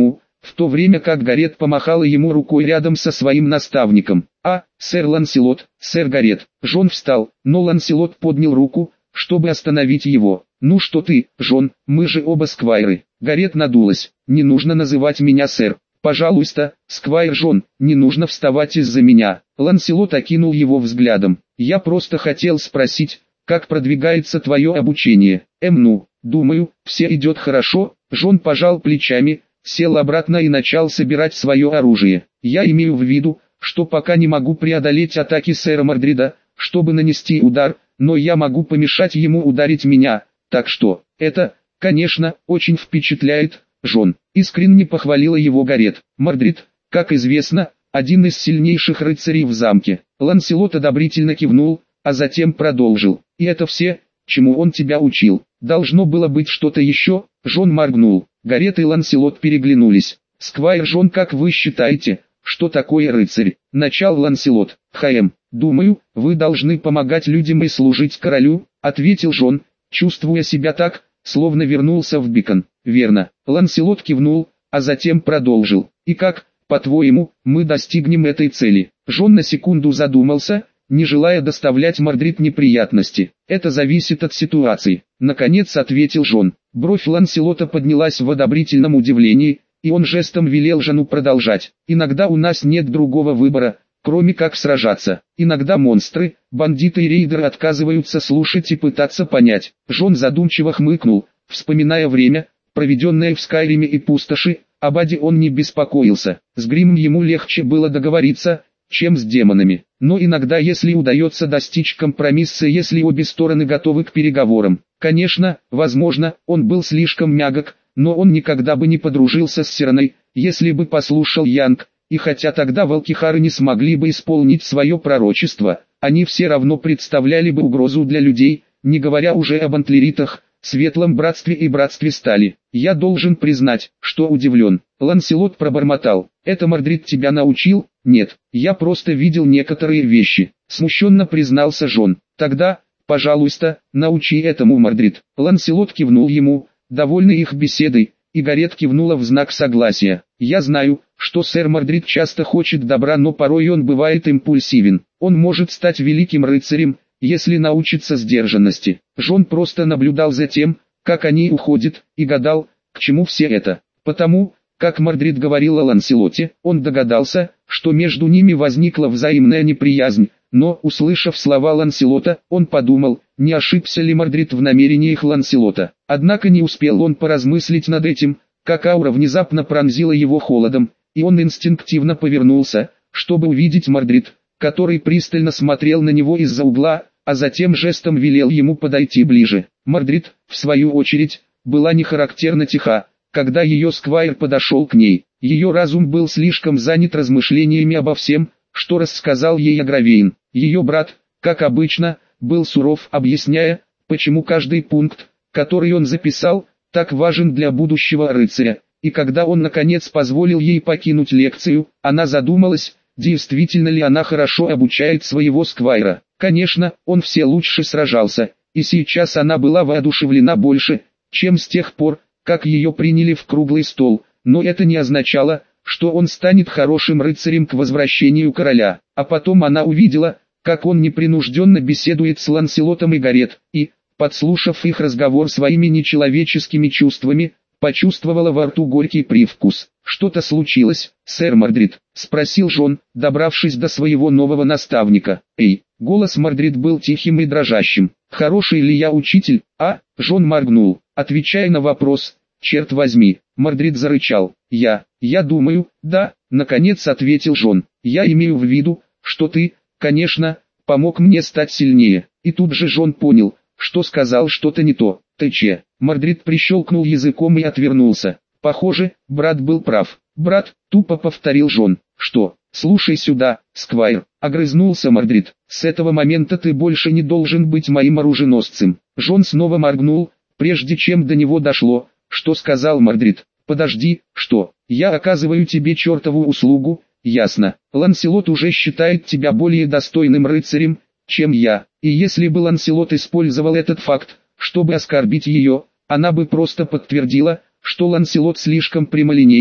в то время как Гарет помахала ему рукой рядом со своим наставником. «А, сэр Ланселот, сэр Гарет». Жон встал, но Ланселот поднял руку, чтобы остановить его. «Ну что ты, Жон, мы же оба сквайры». Гарет надулась. «Не нужно называть меня сэр. Пожалуйста, сквайр Жон, не нужно вставать из-за меня». Ланселот окинул его взглядом. «Я просто хотел спросить, как продвигается твое обучение?» «Эм ну, думаю, все идет хорошо». Жон пожал плечами, сел обратно и начал собирать свое оружие. «Я имею в виду, что пока не могу преодолеть атаки сэра Мордрида, чтобы нанести удар, но я могу помешать ему ударить меня, так что, это, конечно, очень впечатляет, Жон». Искренне похвалила его Гарет. «Мордрид, как известно, один из сильнейших рыцарей в замке». Ланселот одобрительно кивнул, а затем продолжил. «И это все, чему он тебя учил? Должно было быть что-то еще?» Жон моргнул. Гарет и Ланселот переглянулись. «Сквайр Жон, как вы считаете, что такое рыцарь?» Начал Ланселот. «Хаэм, думаю, вы должны помогать людям и служить королю», ответил Жон, чувствуя себя так, словно вернулся в Бикон. «Верно». Ланселот кивнул, а затем продолжил. «И как, по-твоему, мы достигнем этой цели?» Жон на секунду задумался, не желая доставлять Мордрид неприятности. «Это зависит от ситуации», наконец ответил Жон. Бровь Ланселота поднялась в одобрительном удивлении, и он жестом велел Жону продолжать. «Иногда у нас нет другого выбора, кроме как сражаться. Иногда монстры, бандиты и рейдеры отказываются слушать и пытаться понять». Жон задумчиво хмыкнул, вспоминая время, проведенное в Скайриме и Пустоши. Об Аде он не беспокоился. С Гримм ему легче было договориться, чем с демонами. Но иногда, если удается достичь компромисса, если обе стороны готовы к переговорам. Конечно, возможно, он был слишком мягок, но он никогда бы не подружился с Сираной, если бы послушал Янг, и хотя тогда Волкихары не смогли бы исполнить свое пророчество, они все равно представляли бы угрозу для людей, не говоря уже об антлеритах, Светлом Братстве и Братстве Стали. «Я должен признать, что удивлен». Ланселот пробормотал. «Это Мордрид тебя научил?» «Нет, я просто видел некоторые вещи», смущенно признался Жон. «Тогда, пожалуйста, научи этому Мордрид». Ланселот кивнул ему, довольный их беседой, и Гарет кивнула в знак согласия. «Я знаю, что сэр Мордрид часто хочет добра, но порой он бывает импульсивен. Он может стать великим рыцарем, если научится сдержанности». Жон просто наблюдал за тем, как они уходят, и гадал, к чему все это. Потому, как Мордрид говорил о Ланселоте, он догадался, что между ними возникла взаимная неприязнь, но, услышав слова Ланселота, он подумал, не ошибся ли Мордрид в намерениях Ланселота. Однако не успел он поразмыслить над этим, как аура внезапно пронзила его холодом, и он инстинктивно повернулся, чтобы увидеть Мордрид, который пристально смотрел на него из-за угла, а затем жестом велел ему подойти ближе. Мордрид, в свою очередь, была нехарактерно тиха, когда ее сквайр подошел к ней. Ее разум был слишком занят размышлениями обо всем, что рассказал ей Агравейн. Ее брат, как обычно, был суров, объясняя, почему каждый пункт, который он записал, так важен для будущего рыцаря. И когда он наконец позволил ей покинуть лекцию, она задумалась, действительно ли она хорошо обучает своего сквайра. Конечно, он все лучше сражался, и сейчас она была воодушевлена больше, чем с тех пор, как ее приняли в круглый стол, но это не означало, что он станет хорошим рыцарем к возвращению короля. А потом она увидела, как он непринужденно беседует с Ланселотом и Гарет, и, подслушав их разговор своими нечеловеческими чувствами, почувствовала во рту горький привкус. «Что-то случилось, сэр Мордрид?» — спросил Жон, добравшись до своего нового наставника. «Эй!» — голос Мордрид был тихим и дрожащим. «Хороший ли я учитель, а?» — Жон моргнул, отвечая на вопрос. «Черт возьми!» — Мордрид зарычал. «Я, я думаю, да», — наконец ответил Жон. «Я имею в виду, что ты, конечно, помог мне стать сильнее». И тут же Жон понял, что сказал что-то не то. «Ты че?» Мордрид прищелкнул языком и отвернулся. Похоже, брат был прав. «Брат», — тупо повторил Жон. «Что? Слушай сюда, сквайр», — огрызнулся Мордрид. «С этого момента ты больше не должен быть моим оруженосцем». Жон снова моргнул, прежде чем до него дошло, что сказал Мордрид. «Подожди, что? Я оказываю тебе чертову услугу, ясно. Ланселот уже считает тебя более достойным рыцарем, чем я, и если бы Ланселот использовал этот факт, чтобы оскорбить ее, она бы просто подтвердила, что Ланселот слишком прямолинеен,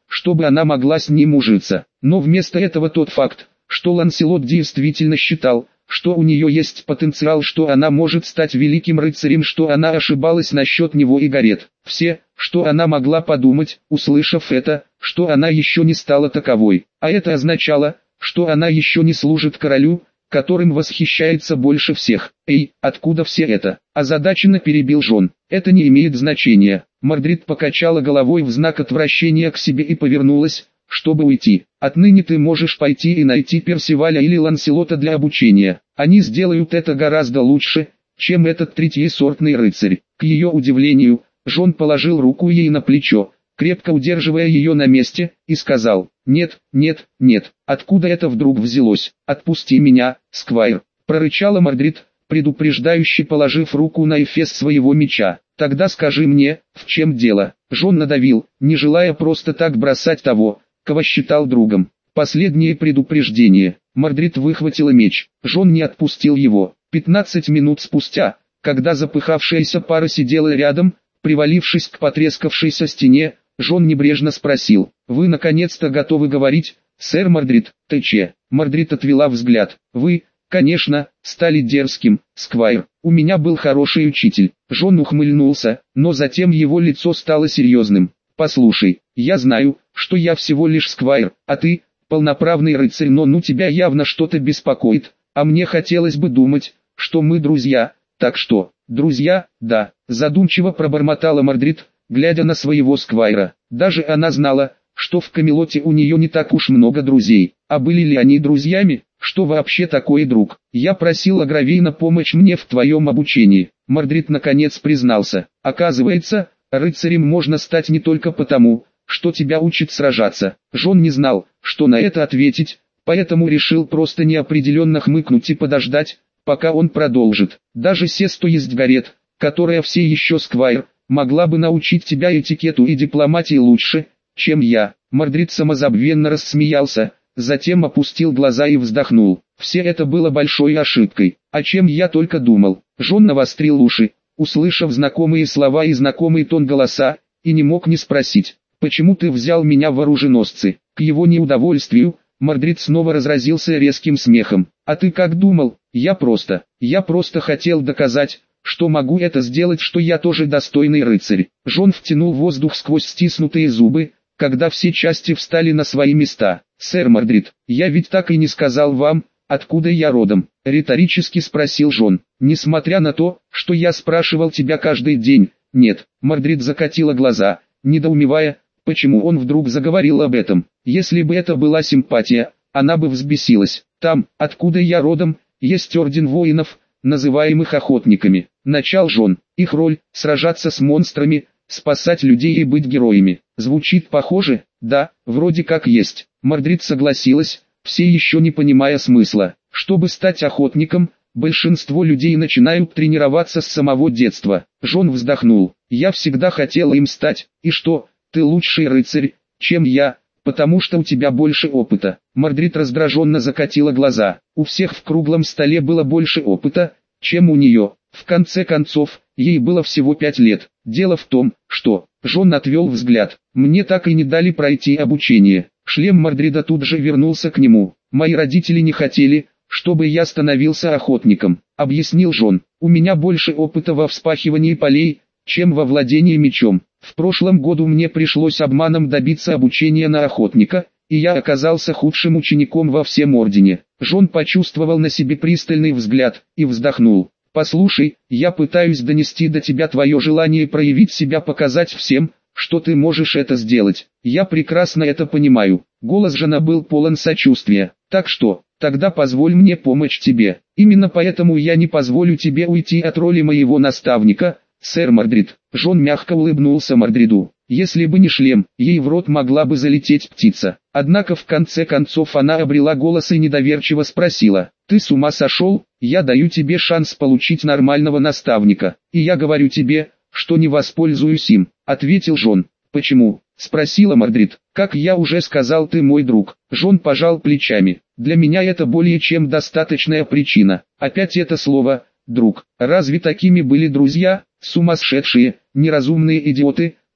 чтобы она могла с ним ужиться. Но вместо этого тот факт, что Ланселот действительно считал, что у нее есть потенциал, что она может стать великим рыцарем, что она ошибалась насчет него и Гарет. Все, что она могла подумать, услышав это, что она еще не стала таковой. А это означало, что она еще не служит королю, которым восхищается больше всех. «Эй, откуда все это?» Озадаченно перебил Жон. «Это не имеет значения». Мордрид покачала головой в знак отвращения к себе и повернулась, чтобы уйти. «Отныне ты можешь пойти и найти Персиваля или Ланселота для обучения. Они сделают это гораздо лучше, чем этот третьесортный рыцарь». К ее удивлению, Жон положил руку ей на плечо, крепко удерживая ее на месте, и сказал: «Нет, нет, нет, откуда это вдруг взялось? Отпусти меня, Сквайр», — прорычала Мордрид, предупреждающе положив руку на эфес своего меча. «Тогда скажи мне, в чем дело?» Жон надавил, не желая просто так бросать того, кого считал другом. Последнее предупреждение. Мордрид выхватила меч. Жон не отпустил его. Пятнадцать минут спустя, когда запыхавшаяся пара сидела рядом, привалившись к потрескавшейся стене, Жон небрежно спросил: «Вы наконец-то готовы говорить, сэр Мордрид, Т.Ч.?» Мордрид отвела взгляд. «Вы, конечно, стали дерзким, Сквайр. У меня был хороший учитель». Жон ухмыльнулся, но затем его лицо стало серьезным. «Послушай, я знаю, что я всего лишь Сквайр, а ты — полноправный рыцарь, но ну тебя явно что-то беспокоит, а мне хотелось бы думать, что мы друзья, так что...» «Друзья, да», — задумчиво пробормотала Мордрид, глядя на своего Сквайра. Даже она знала, что в Камелоте у нее не так уж много друзей. А были ли они друзьями? Что вообще такое друг? «Я просил Агравейна помочь мне в твоем обучении», — Мордрид наконец признался. «Оказывается, рыцарем можно стать не только потому, что тебя учат сражаться». Жон не знал, что на это ответить, поэтому решил просто неопределенно хмыкнуть и подождать, пока он продолжит. «Даже Сесто есть Гарет, которая все еще Сквайр, могла бы научить тебя этикету и дипломатии лучше, чем я». Мордрид самозабвенно рассмеялся, затем опустил глаза и вздохнул. «Все это было большой ошибкой. О чем я только думал». Жон навострил уши, услышав знакомые слова и знакомый тон голоса, и не мог не спросить: «Почему ты взял меня в оруженосцы?» К его неудовольствию, Мордрид снова разразился резким смехом. «А ты как думал? Я просто, я просто хотел доказать, что могу это сделать, что я тоже достойный рыцарь». Жон втянул воздух сквозь стиснутые зубы, когда все части встали на свои места. «Сэр Мордрид, я ведь так и не сказал вам, откуда я родом», — риторически спросил Жон. «Несмотря на то, что я спрашивал тебя каждый день». «Нет», — Мордрид закатила глаза, недоумевая, почему он вдруг заговорил об этом. Если бы это была симпатия, она бы взбесилась. «Там, откуда я родом, есть орден воинов, называемых охотниками», — начал Жон. «Их роль — сражаться с монстрами, спасать людей и быть героями». Звучит похоже? Да, вроде как есть. Мордрид согласилась, все еще не понимая смысла. Чтобы стать охотником, большинство людей начинают тренироваться с самого детства. Жон вздохнул. «Я всегда хотел им стать. И что, ты лучший рыцарь, чем я, потому что у тебя больше опыта». Мордрид раздраженно закатила глаза. У всех в круглом столе было больше опыта, чем у нее. В конце концов, ей было всего пять лет. Дело в том, что... Жон отвел взгляд. «Мне так и не дали пройти обучение». Шлем Мордрида тут же вернулся к нему. «Мои родители не хотели, чтобы я становился охотником», — объяснил Жон. «У меня больше опыта во вспахивании полей, чем во владении мечом. В прошлом году мне пришлось обманом добиться обучения на охотника, и я оказался худшим учеником во всем ордене». Жон почувствовал на себе пристальный взгляд и вздохнул. «Послушай, я пытаюсь донести до тебя твое желание проявить себя, показать всем, что ты можешь это сделать. Я прекрасно это понимаю». Голос Жона был полон сочувствия. «Так что, тогда позволь мне помочь тебе. Именно поэтому я не позволю тебе уйти от роли моего наставника, сэр Мордрид». Жон мягко улыбнулся Мордриду. Если бы не шлем, ей в рот могла бы залететь птица. Однако в конце концов она обрела голос и недоверчиво спросила: «Ты с ума сошел? Я даю тебе шанс получить нормального наставника, и я говорю тебе, что не воспользуюсь им», — ответил Жон. «Почему?» — спросила Мордрид. «Как я уже сказал, ты мой друг». Жон пожал плечами. «Для меня это более чем достаточная причина». Опять это слово «друг». Разве такими были друзья? Сумасшедшие, неразумные идиоты,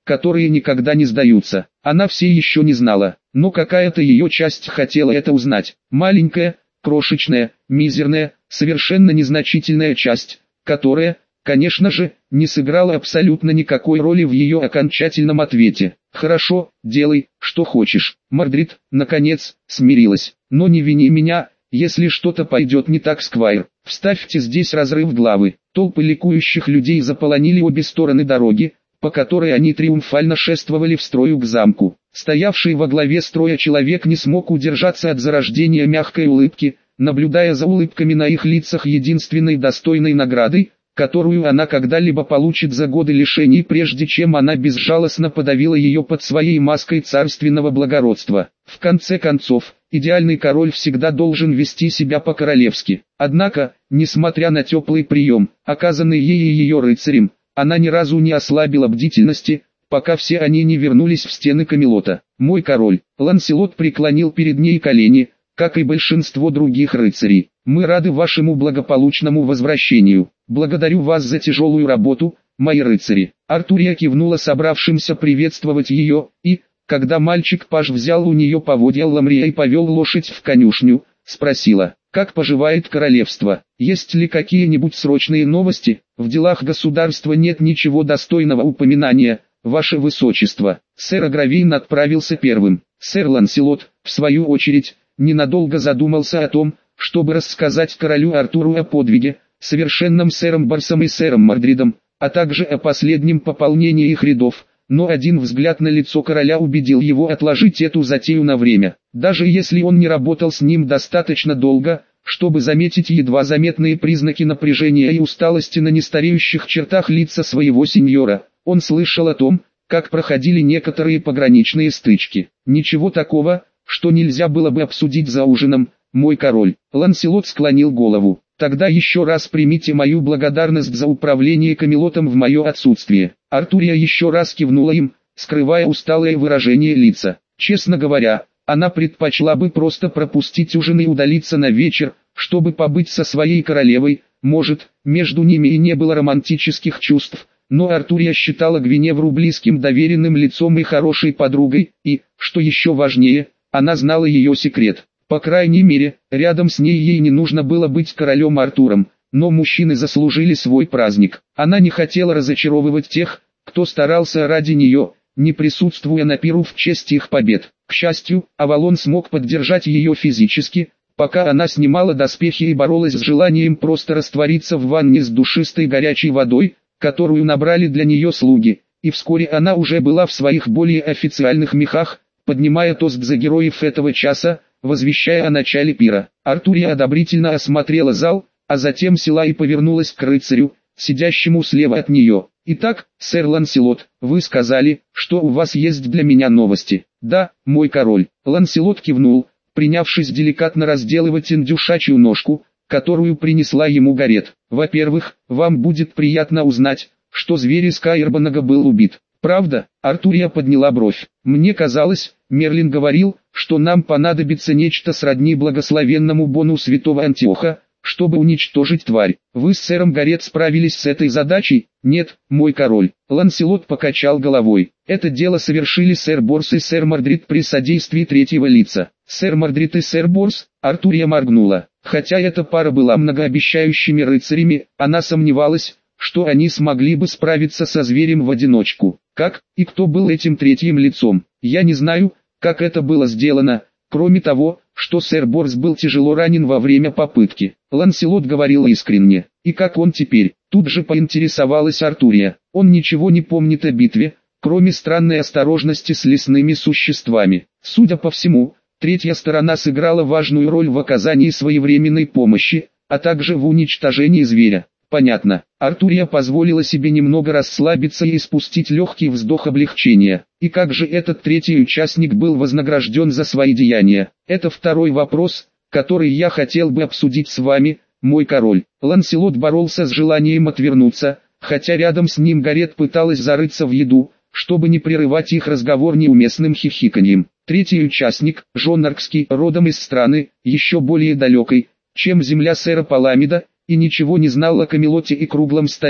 которые никогда не сдаются. Она все еще не знала, но какая-то ее часть хотела это узнать. Маленькая, крошечная, мизерная, совершенно незначительная часть, которая, конечно же, не сыграла абсолютно никакой роли в ее окончательном ответе. «Хорошо, делай, что хочешь». Мардрид, наконец, смирилась. «Но не вини меня, если что-то пойдет не так, Сквайр. Вставьте здесь разрыв главы». Толпы ликующих людей заполонили обе стороны дороги, по которой они триумфально шествовали в строю к замку. Стоявший во главе строя человек не смог удержаться от зарождения мягкой улыбки, наблюдая за улыбками на их лицах единственной достойной наградой, которую она когда-либо получит за годы лишений, прежде чем она безжалостно подавила ее под своей маской царственного благородства. В конце концов, идеальный король всегда должен вести себя по-королевски. Однако, несмотря на теплый прием, оказанный ей и ее рыцарем, она ни разу не ослабила бдительности, пока все они не вернулись в стены Камелота. «Мой король», Ланселот преклонил перед ней колени, как и большинство других рыцарей. «Мы рады вашему благополучному возвращению. Благодарю вас за тяжелую работу, мои рыцари». Артурия кивнула собравшимся приветствовать ее, и, когда мальчик-паж взял у нее поводья Ламрия и повел лошадь в конюшню, спросила: «Как поживает королевство? Есть ли какие-нибудь срочные новости? В делах государства нет ничего достойного упоминания, ваше высочество». Сэр Агравейн отправился первым. Сэр Ланселот, в свою очередь, ненадолго задумался о том, чтобы рассказать королю Артуру о подвиге, совершенном сэром Барсом и сэром Мардридом, а также о последнем пополнении их рядов, но один взгляд на лицо короля убедил его отложить эту затею на время. Даже если он не работал с ним достаточно долго, чтобы заметить едва заметные признаки напряжения и усталости на нестареющих чертах лица своего сеньора, он слышал о том, как проходили некоторые пограничные стычки. Ничего такого, что нельзя было бы обсудить за ужином, мой король. Ланселот склонил голову. «Тогда еще раз примите мою благодарность за управление Камелотом в мое отсутствие». Артурия еще раз кивнула им, скрывая усталое выражение лица. Честно говоря, она предпочла бы просто пропустить ужин и удалиться на вечер, чтобы побыть со своей королевой. Может, между ними и не было романтических чувств, но Артурия считала Гвиневру близким доверенным лицом и хорошей подругой, и, что еще важнее, она знала ее секрет. По крайней мере, рядом с ней ей не нужно было быть королем Артуром, но мужчины заслужили свой праздник. Она не хотела разочаровывать тех, кто старался ради нее, не присутствуя на пиру в честь их побед. К счастью, Авалон смог поддержать ее физически, пока она снимала доспехи и боролась с желанием просто раствориться в ванне с душистой горячей водой, которую набрали для нее слуги, и вскоре она уже была в своих более официальных мехах, поднимая тост за героев этого часа, возвещая о начале пира. Артурия одобрительно осмотрела зал, а затем села и повернулась к рыцарю, сидящему слева от нее. «Итак, сэр Ланселот, вы сказали, что у вас есть для меня новости». «Да, мой король». Ланселот кивнул, принявшись деликатно разделывать индюшачью ножку, которую принесла ему Гарет. «Во-первых, вам будет приятно узнать, что зверь из Каирбанага был убит». «Правда?» Артурия подняла бровь. «Мне казалось, Мерлин говорил, что нам понадобится нечто сродни благословенному бону святого Антиоха, чтобы уничтожить тварь. Вы с сэром Гарет справились с этой задачей?» «Нет, мой король». Ланселот покачал головой. «Это дело совершили сэр Борс и сэр Мардрид при содействии третьего лица». «Сэр Мардрид и сэр Борс?» Артурия моргнула. Хотя эта пара была многообещающими рыцарями, она сомневалась, что они смогли бы справиться со зверем в одиночку. Как и кто был этим третьим лицом? Я не знаю, как это было сделано, кроме того, что сэр Борс был тяжело ранен во время попытки. Ланселот говорил искренне. И как он теперь? Тут же поинтересовалась Артурия. Он ничего не помнит о битве, кроме странной осторожности с лесными существами. Судя по всему, третья сторона сыграла важную роль в оказании своевременной помощи, а также в уничтожении зверя. Понятно. Артурия позволила себе немного расслабиться и испустить легкий вздох облегчения. И как же этот третий участник был вознагражден за свои деяния? Это второй вопрос, который я хотел бы обсудить с вами, мой король. Ланселот боролся с желанием отвернуться, хотя рядом с ним Гарет пыталась зарыться в еду, чтобы не прерывать их разговор неуместным хихиканьем. Третий участник, Жонаркский, родом из страны, еще более далекой, чем земля сэра Паламида, и ничего не знал о Камелоте и круглом столе,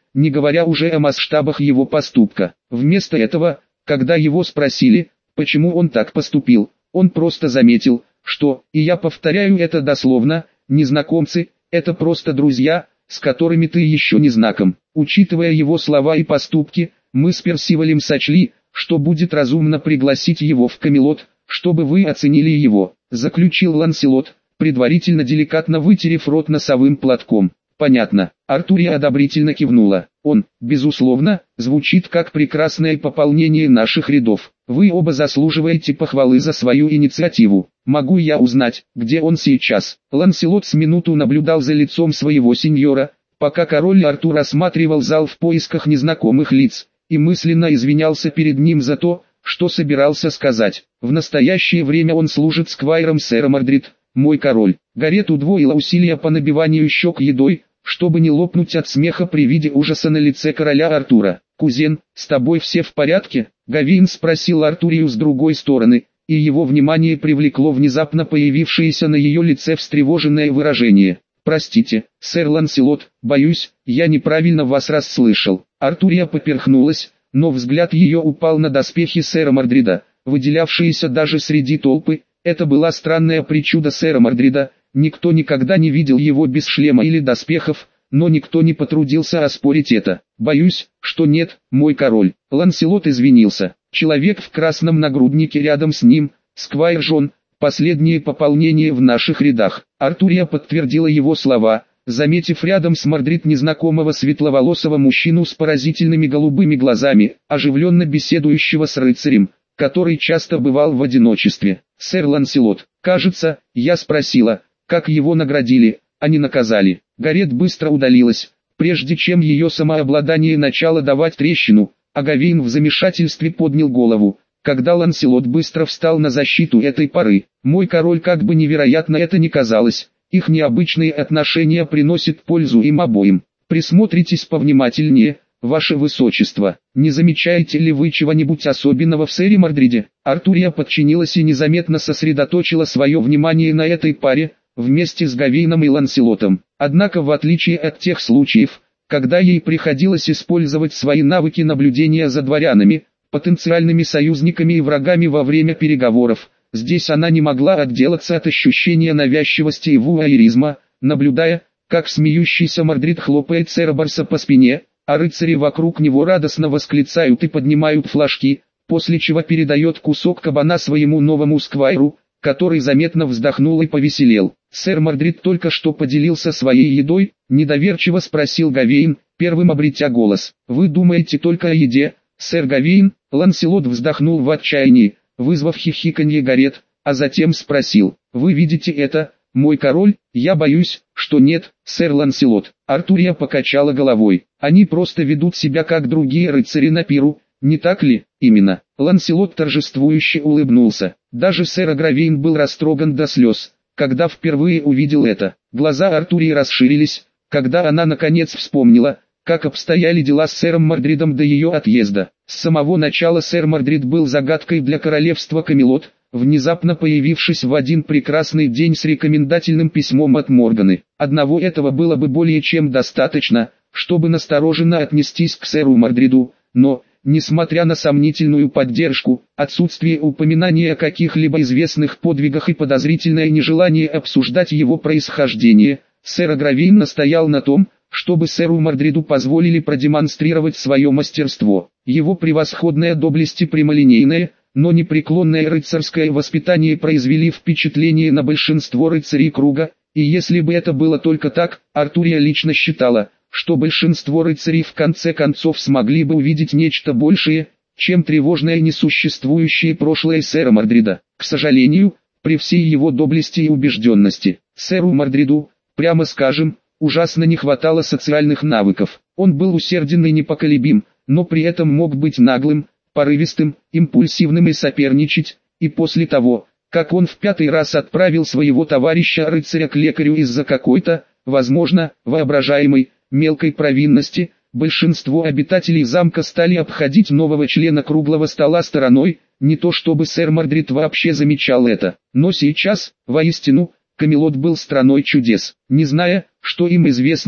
не говоря уже о масштабах его поступка. Вместо этого, когда его спросили, почему он так поступил, он просто заметил, что, и я повторяю это дословно, незнакомцы – это просто друзья, с которыми ты еще не знаком. Учитывая его слова и поступки, мы с Персивалем сочли, что будет разумно пригласить его в Камелот, чтобы вы оценили его, заключил Ланселот, предварительно деликатно вытерев рот носовым платком. Понятно. Артурия одобрительно кивнула. Он, безусловно, звучит как прекрасное пополнение наших рядов. Вы оба заслуживаете похвалы за свою инициативу. Могу я узнать, где он сейчас? Ланселот с минуту наблюдал за лицом своего сеньора, пока король Артур осматривал зал в поисках незнакомых лиц, и мысленно извинялся перед ним за то, что собирался сказать. В настоящее время он служит сквайром сэра Мордрид, мой король. Гарет удвоила усилия по набиванию щек едой, чтобы не лопнуть от смеха при виде ужаса на лице короля Артура. «Кузен, с тобой все в порядке?» Гавейн спросил Артурию с другой стороны, и его внимание привлекло внезапно появившееся на ее лице встревоженное выражение. «Простите, сэр Ланселот, боюсь, я неправильно вас расслышал». Артурия поперхнулась, но взгляд ее упал на доспехи сэра Мордрида, выделявшиеся даже среди толпы. Это была странная причуда сэра Мордрида. Никто никогда не видел его без шлема или доспехов, но никто не потрудился оспорить это. «Боюсь, что нет, мой король». Ланселот извинился. Человек в красном нагруднике рядом с ним, сквайр Джон, последнее пополнение в наших рядах. Артурия подтвердила его слова, заметив рядом с Мордрид незнакомого светловолосого мужчину с поразительными голубыми глазами, оживленно беседующего с рыцарем, который часто бывал в одиночестве. «Сэр Ланселот, кажется, я спросила, как его наградили, а не наказали». Гарет быстро удалилась, прежде чем ее самообладание начало давать трещину, а Гавейн в замешательстве поднял голову, когда Ланселот быстро встал на защиту этой поры. «Мой король, как бы невероятно это ни казалось, их необычные отношения приносят пользу им обоим. Присмотритесь повнимательнее, ваше высочество. Не замечаете ли вы чего-нибудь особенного в сэре Мордриде?» Артурия подчинилась и незаметно сосредоточила свое внимание на этой паре, вместе с Гавейном и Ланселотом. Однако в отличие от тех случаев, когда ей приходилось использовать свои навыки наблюдения за дворянами, потенциальными союзниками и врагами во время переговоров, здесь она не могла отделаться от ощущения навязчивости и вуайеризма, наблюдая, как смеющийся Мордрид хлопает Церберса по спине, а рыцари вокруг него радостно восклицают и поднимают флажки, после чего передает кусок кабана своему новому сквайру, который заметно вздохнул и повеселел. «Сэр Мордрид только что поделился своей едой?» – недоверчиво спросил Гавейн, первым обретя голос. «Вы думаете только о еде, сэр Гавейн?» Ланселот вздохнул в отчаянии, вызвав хихиканье Гарет, а затем спросил: «Вы видите это, мой король?» «Я боюсь, что нет, сэр Ланселот». Артурия покачала головой. «Они просто ведут себя как другие рыцари на пиру, не так ли?» «Именно». Ланселот торжествующе улыбнулся. Даже сэр Гавейн был растроган до слез, когда впервые увидел это. Глаза Артурии расширились, когда она наконец вспомнила, как обстояли дела с сэром Мордридом до ее отъезда. С самого начала сэр Мордрид был загадкой для королевства Камелот, внезапно появившись в один прекрасный день с рекомендательным письмом от Морганы. Одного этого было бы более чем достаточно, чтобы настороженно отнестись к сэру Мордриду, но, несмотря на сомнительную поддержку, отсутствие упоминания о каких-либо известных подвигах и подозрительное нежелание обсуждать его происхождение, сэр Гавейн настоял на том, чтобы сэру Мордриду позволили продемонстрировать свое мастерство. Его превосходная доблесть и прямолинейное, но непреклонное рыцарское воспитание произвели впечатление на большинство рыцарей круга, и если бы это было только так, Артурия лично считала, что большинство рыцарей в конце концов смогли бы увидеть нечто большее, чем тревожное несуществующее прошлое сэра Мордрида. К сожалению, при всей его доблести и убежденности, сэру Мордриду, прямо скажем, ужасно не хватало социальных навыков. Он был усерден и непоколебим, но при этом мог быть наглым, порывистым, импульсивным и соперничать, и после того, как он в пятый раз отправил своего товарища-рыцаря к лекарю из-за какой-то, возможно, воображаемой, мелкой провинности, большинство обитателей замка стали обходить нового члена круглого стола стороной, не то чтобы сэр Мордрид вообще замечал это. Но сейчас, воистину, Камелот был страной чудес. Не зная, что им известно,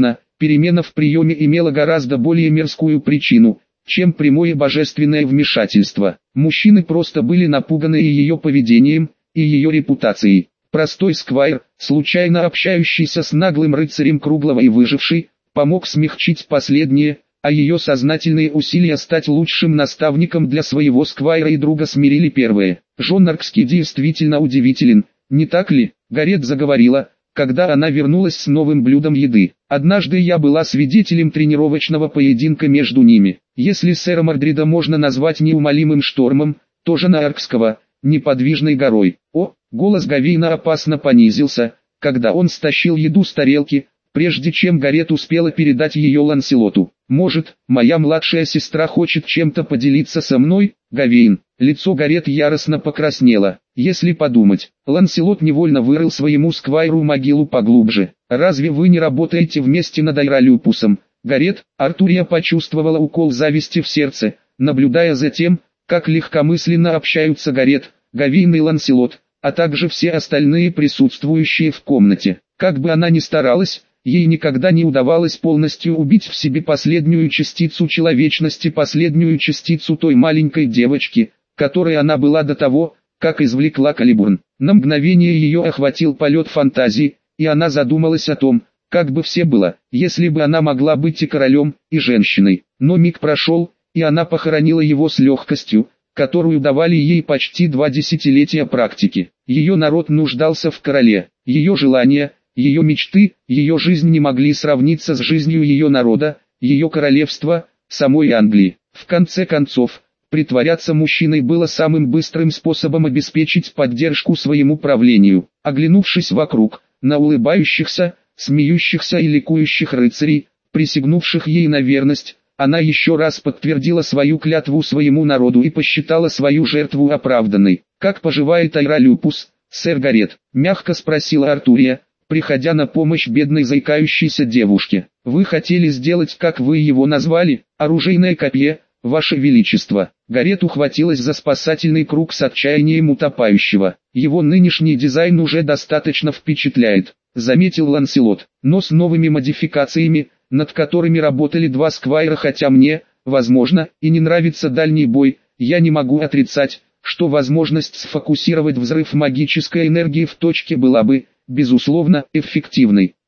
Перемена в приеме имела гораздо более мерзкую причину, чем прямое божественное вмешательство. Мужчины просто были напуганы и ее поведением, и ее репутацией. Простой сквайр, случайно общающийся с наглым рыцарем Круглого и выживший, помог смягчить последнее, а ее сознательные усилия стать лучшим наставником для своего сквайра и друга смирили первое. Жон Аркский действительно удивителен, не так ли? Гарет заговорила, когда она вернулась с новым блюдом еды. Однажды я была свидетелем тренировочного поединка между ними. Если сэра Мордрида можно назвать неумолимым штормом, то жена Аркского – неподвижной горой. О, голос Гавейна опасно понизился, когда он стащил еду с тарелки, прежде чем Гарет успела передать ее Ланселоту. «Может, моя младшая сестра хочет чем-то поделиться со мной, Гавейн?» Лицо Гарет яростно покраснело. Если подумать, Ланселот невольно вырыл своему сквайру могилу поглубже. «Разве вы не работаете вместе над Айролюпусом?» Гарет, Артурия почувствовала укол зависти в сердце, наблюдая за тем, как легкомысленно общаются Гарет, Гавейн и Ланселот, а также все остальные присутствующие в комнате. Как бы она ни старалась, ей никогда не удавалось полностью убить в себе последнюю частицу человечности, последнюю частицу той маленькой девочки, которой она была до того, как извлекла Калибурн. На мгновение ее охватил полет фантазии, и она задумалась о том, как бы все было, если бы она могла быть и королем, и женщиной. Но миг прошел, и она похоронила его с легкостью, которую давали ей почти два десятилетия практики. Ее народ нуждался в короле, ее желания, ее мечты, ее жизнь не могли сравниться с жизнью ее народа, ее королевства, самой Англии. В конце концов, притворяться мужчиной было самым быстрым способом обеспечить поддержку своему правлению. Оглянувшись вокруг, на улыбающихся, смеющихся и ликующих рыцарей, присягнувших ей на верность, она еще раз подтвердила свою клятву своему народу и посчитала свою жертву оправданной. «Как поживает Айролюпус, сэр Гарет?» – мягко спросила Артурия, приходя на помощь бедной заикающейся девушке. «Вы хотели сделать, как вы его назвали, оружейное копье, ваше величество». Гарет ухватилась за спасательный круг с отчаянием утопающего. «Его нынешний дизайн уже достаточно впечатляет», — заметил Ланселот, «но с новыми модификациями, над которыми работали два сквайра, хотя мне, возможно, и не нравится дальний бой, я не могу отрицать, что возможность сфокусировать взрыв магической энергии в точке была бы, безусловно, эффективной.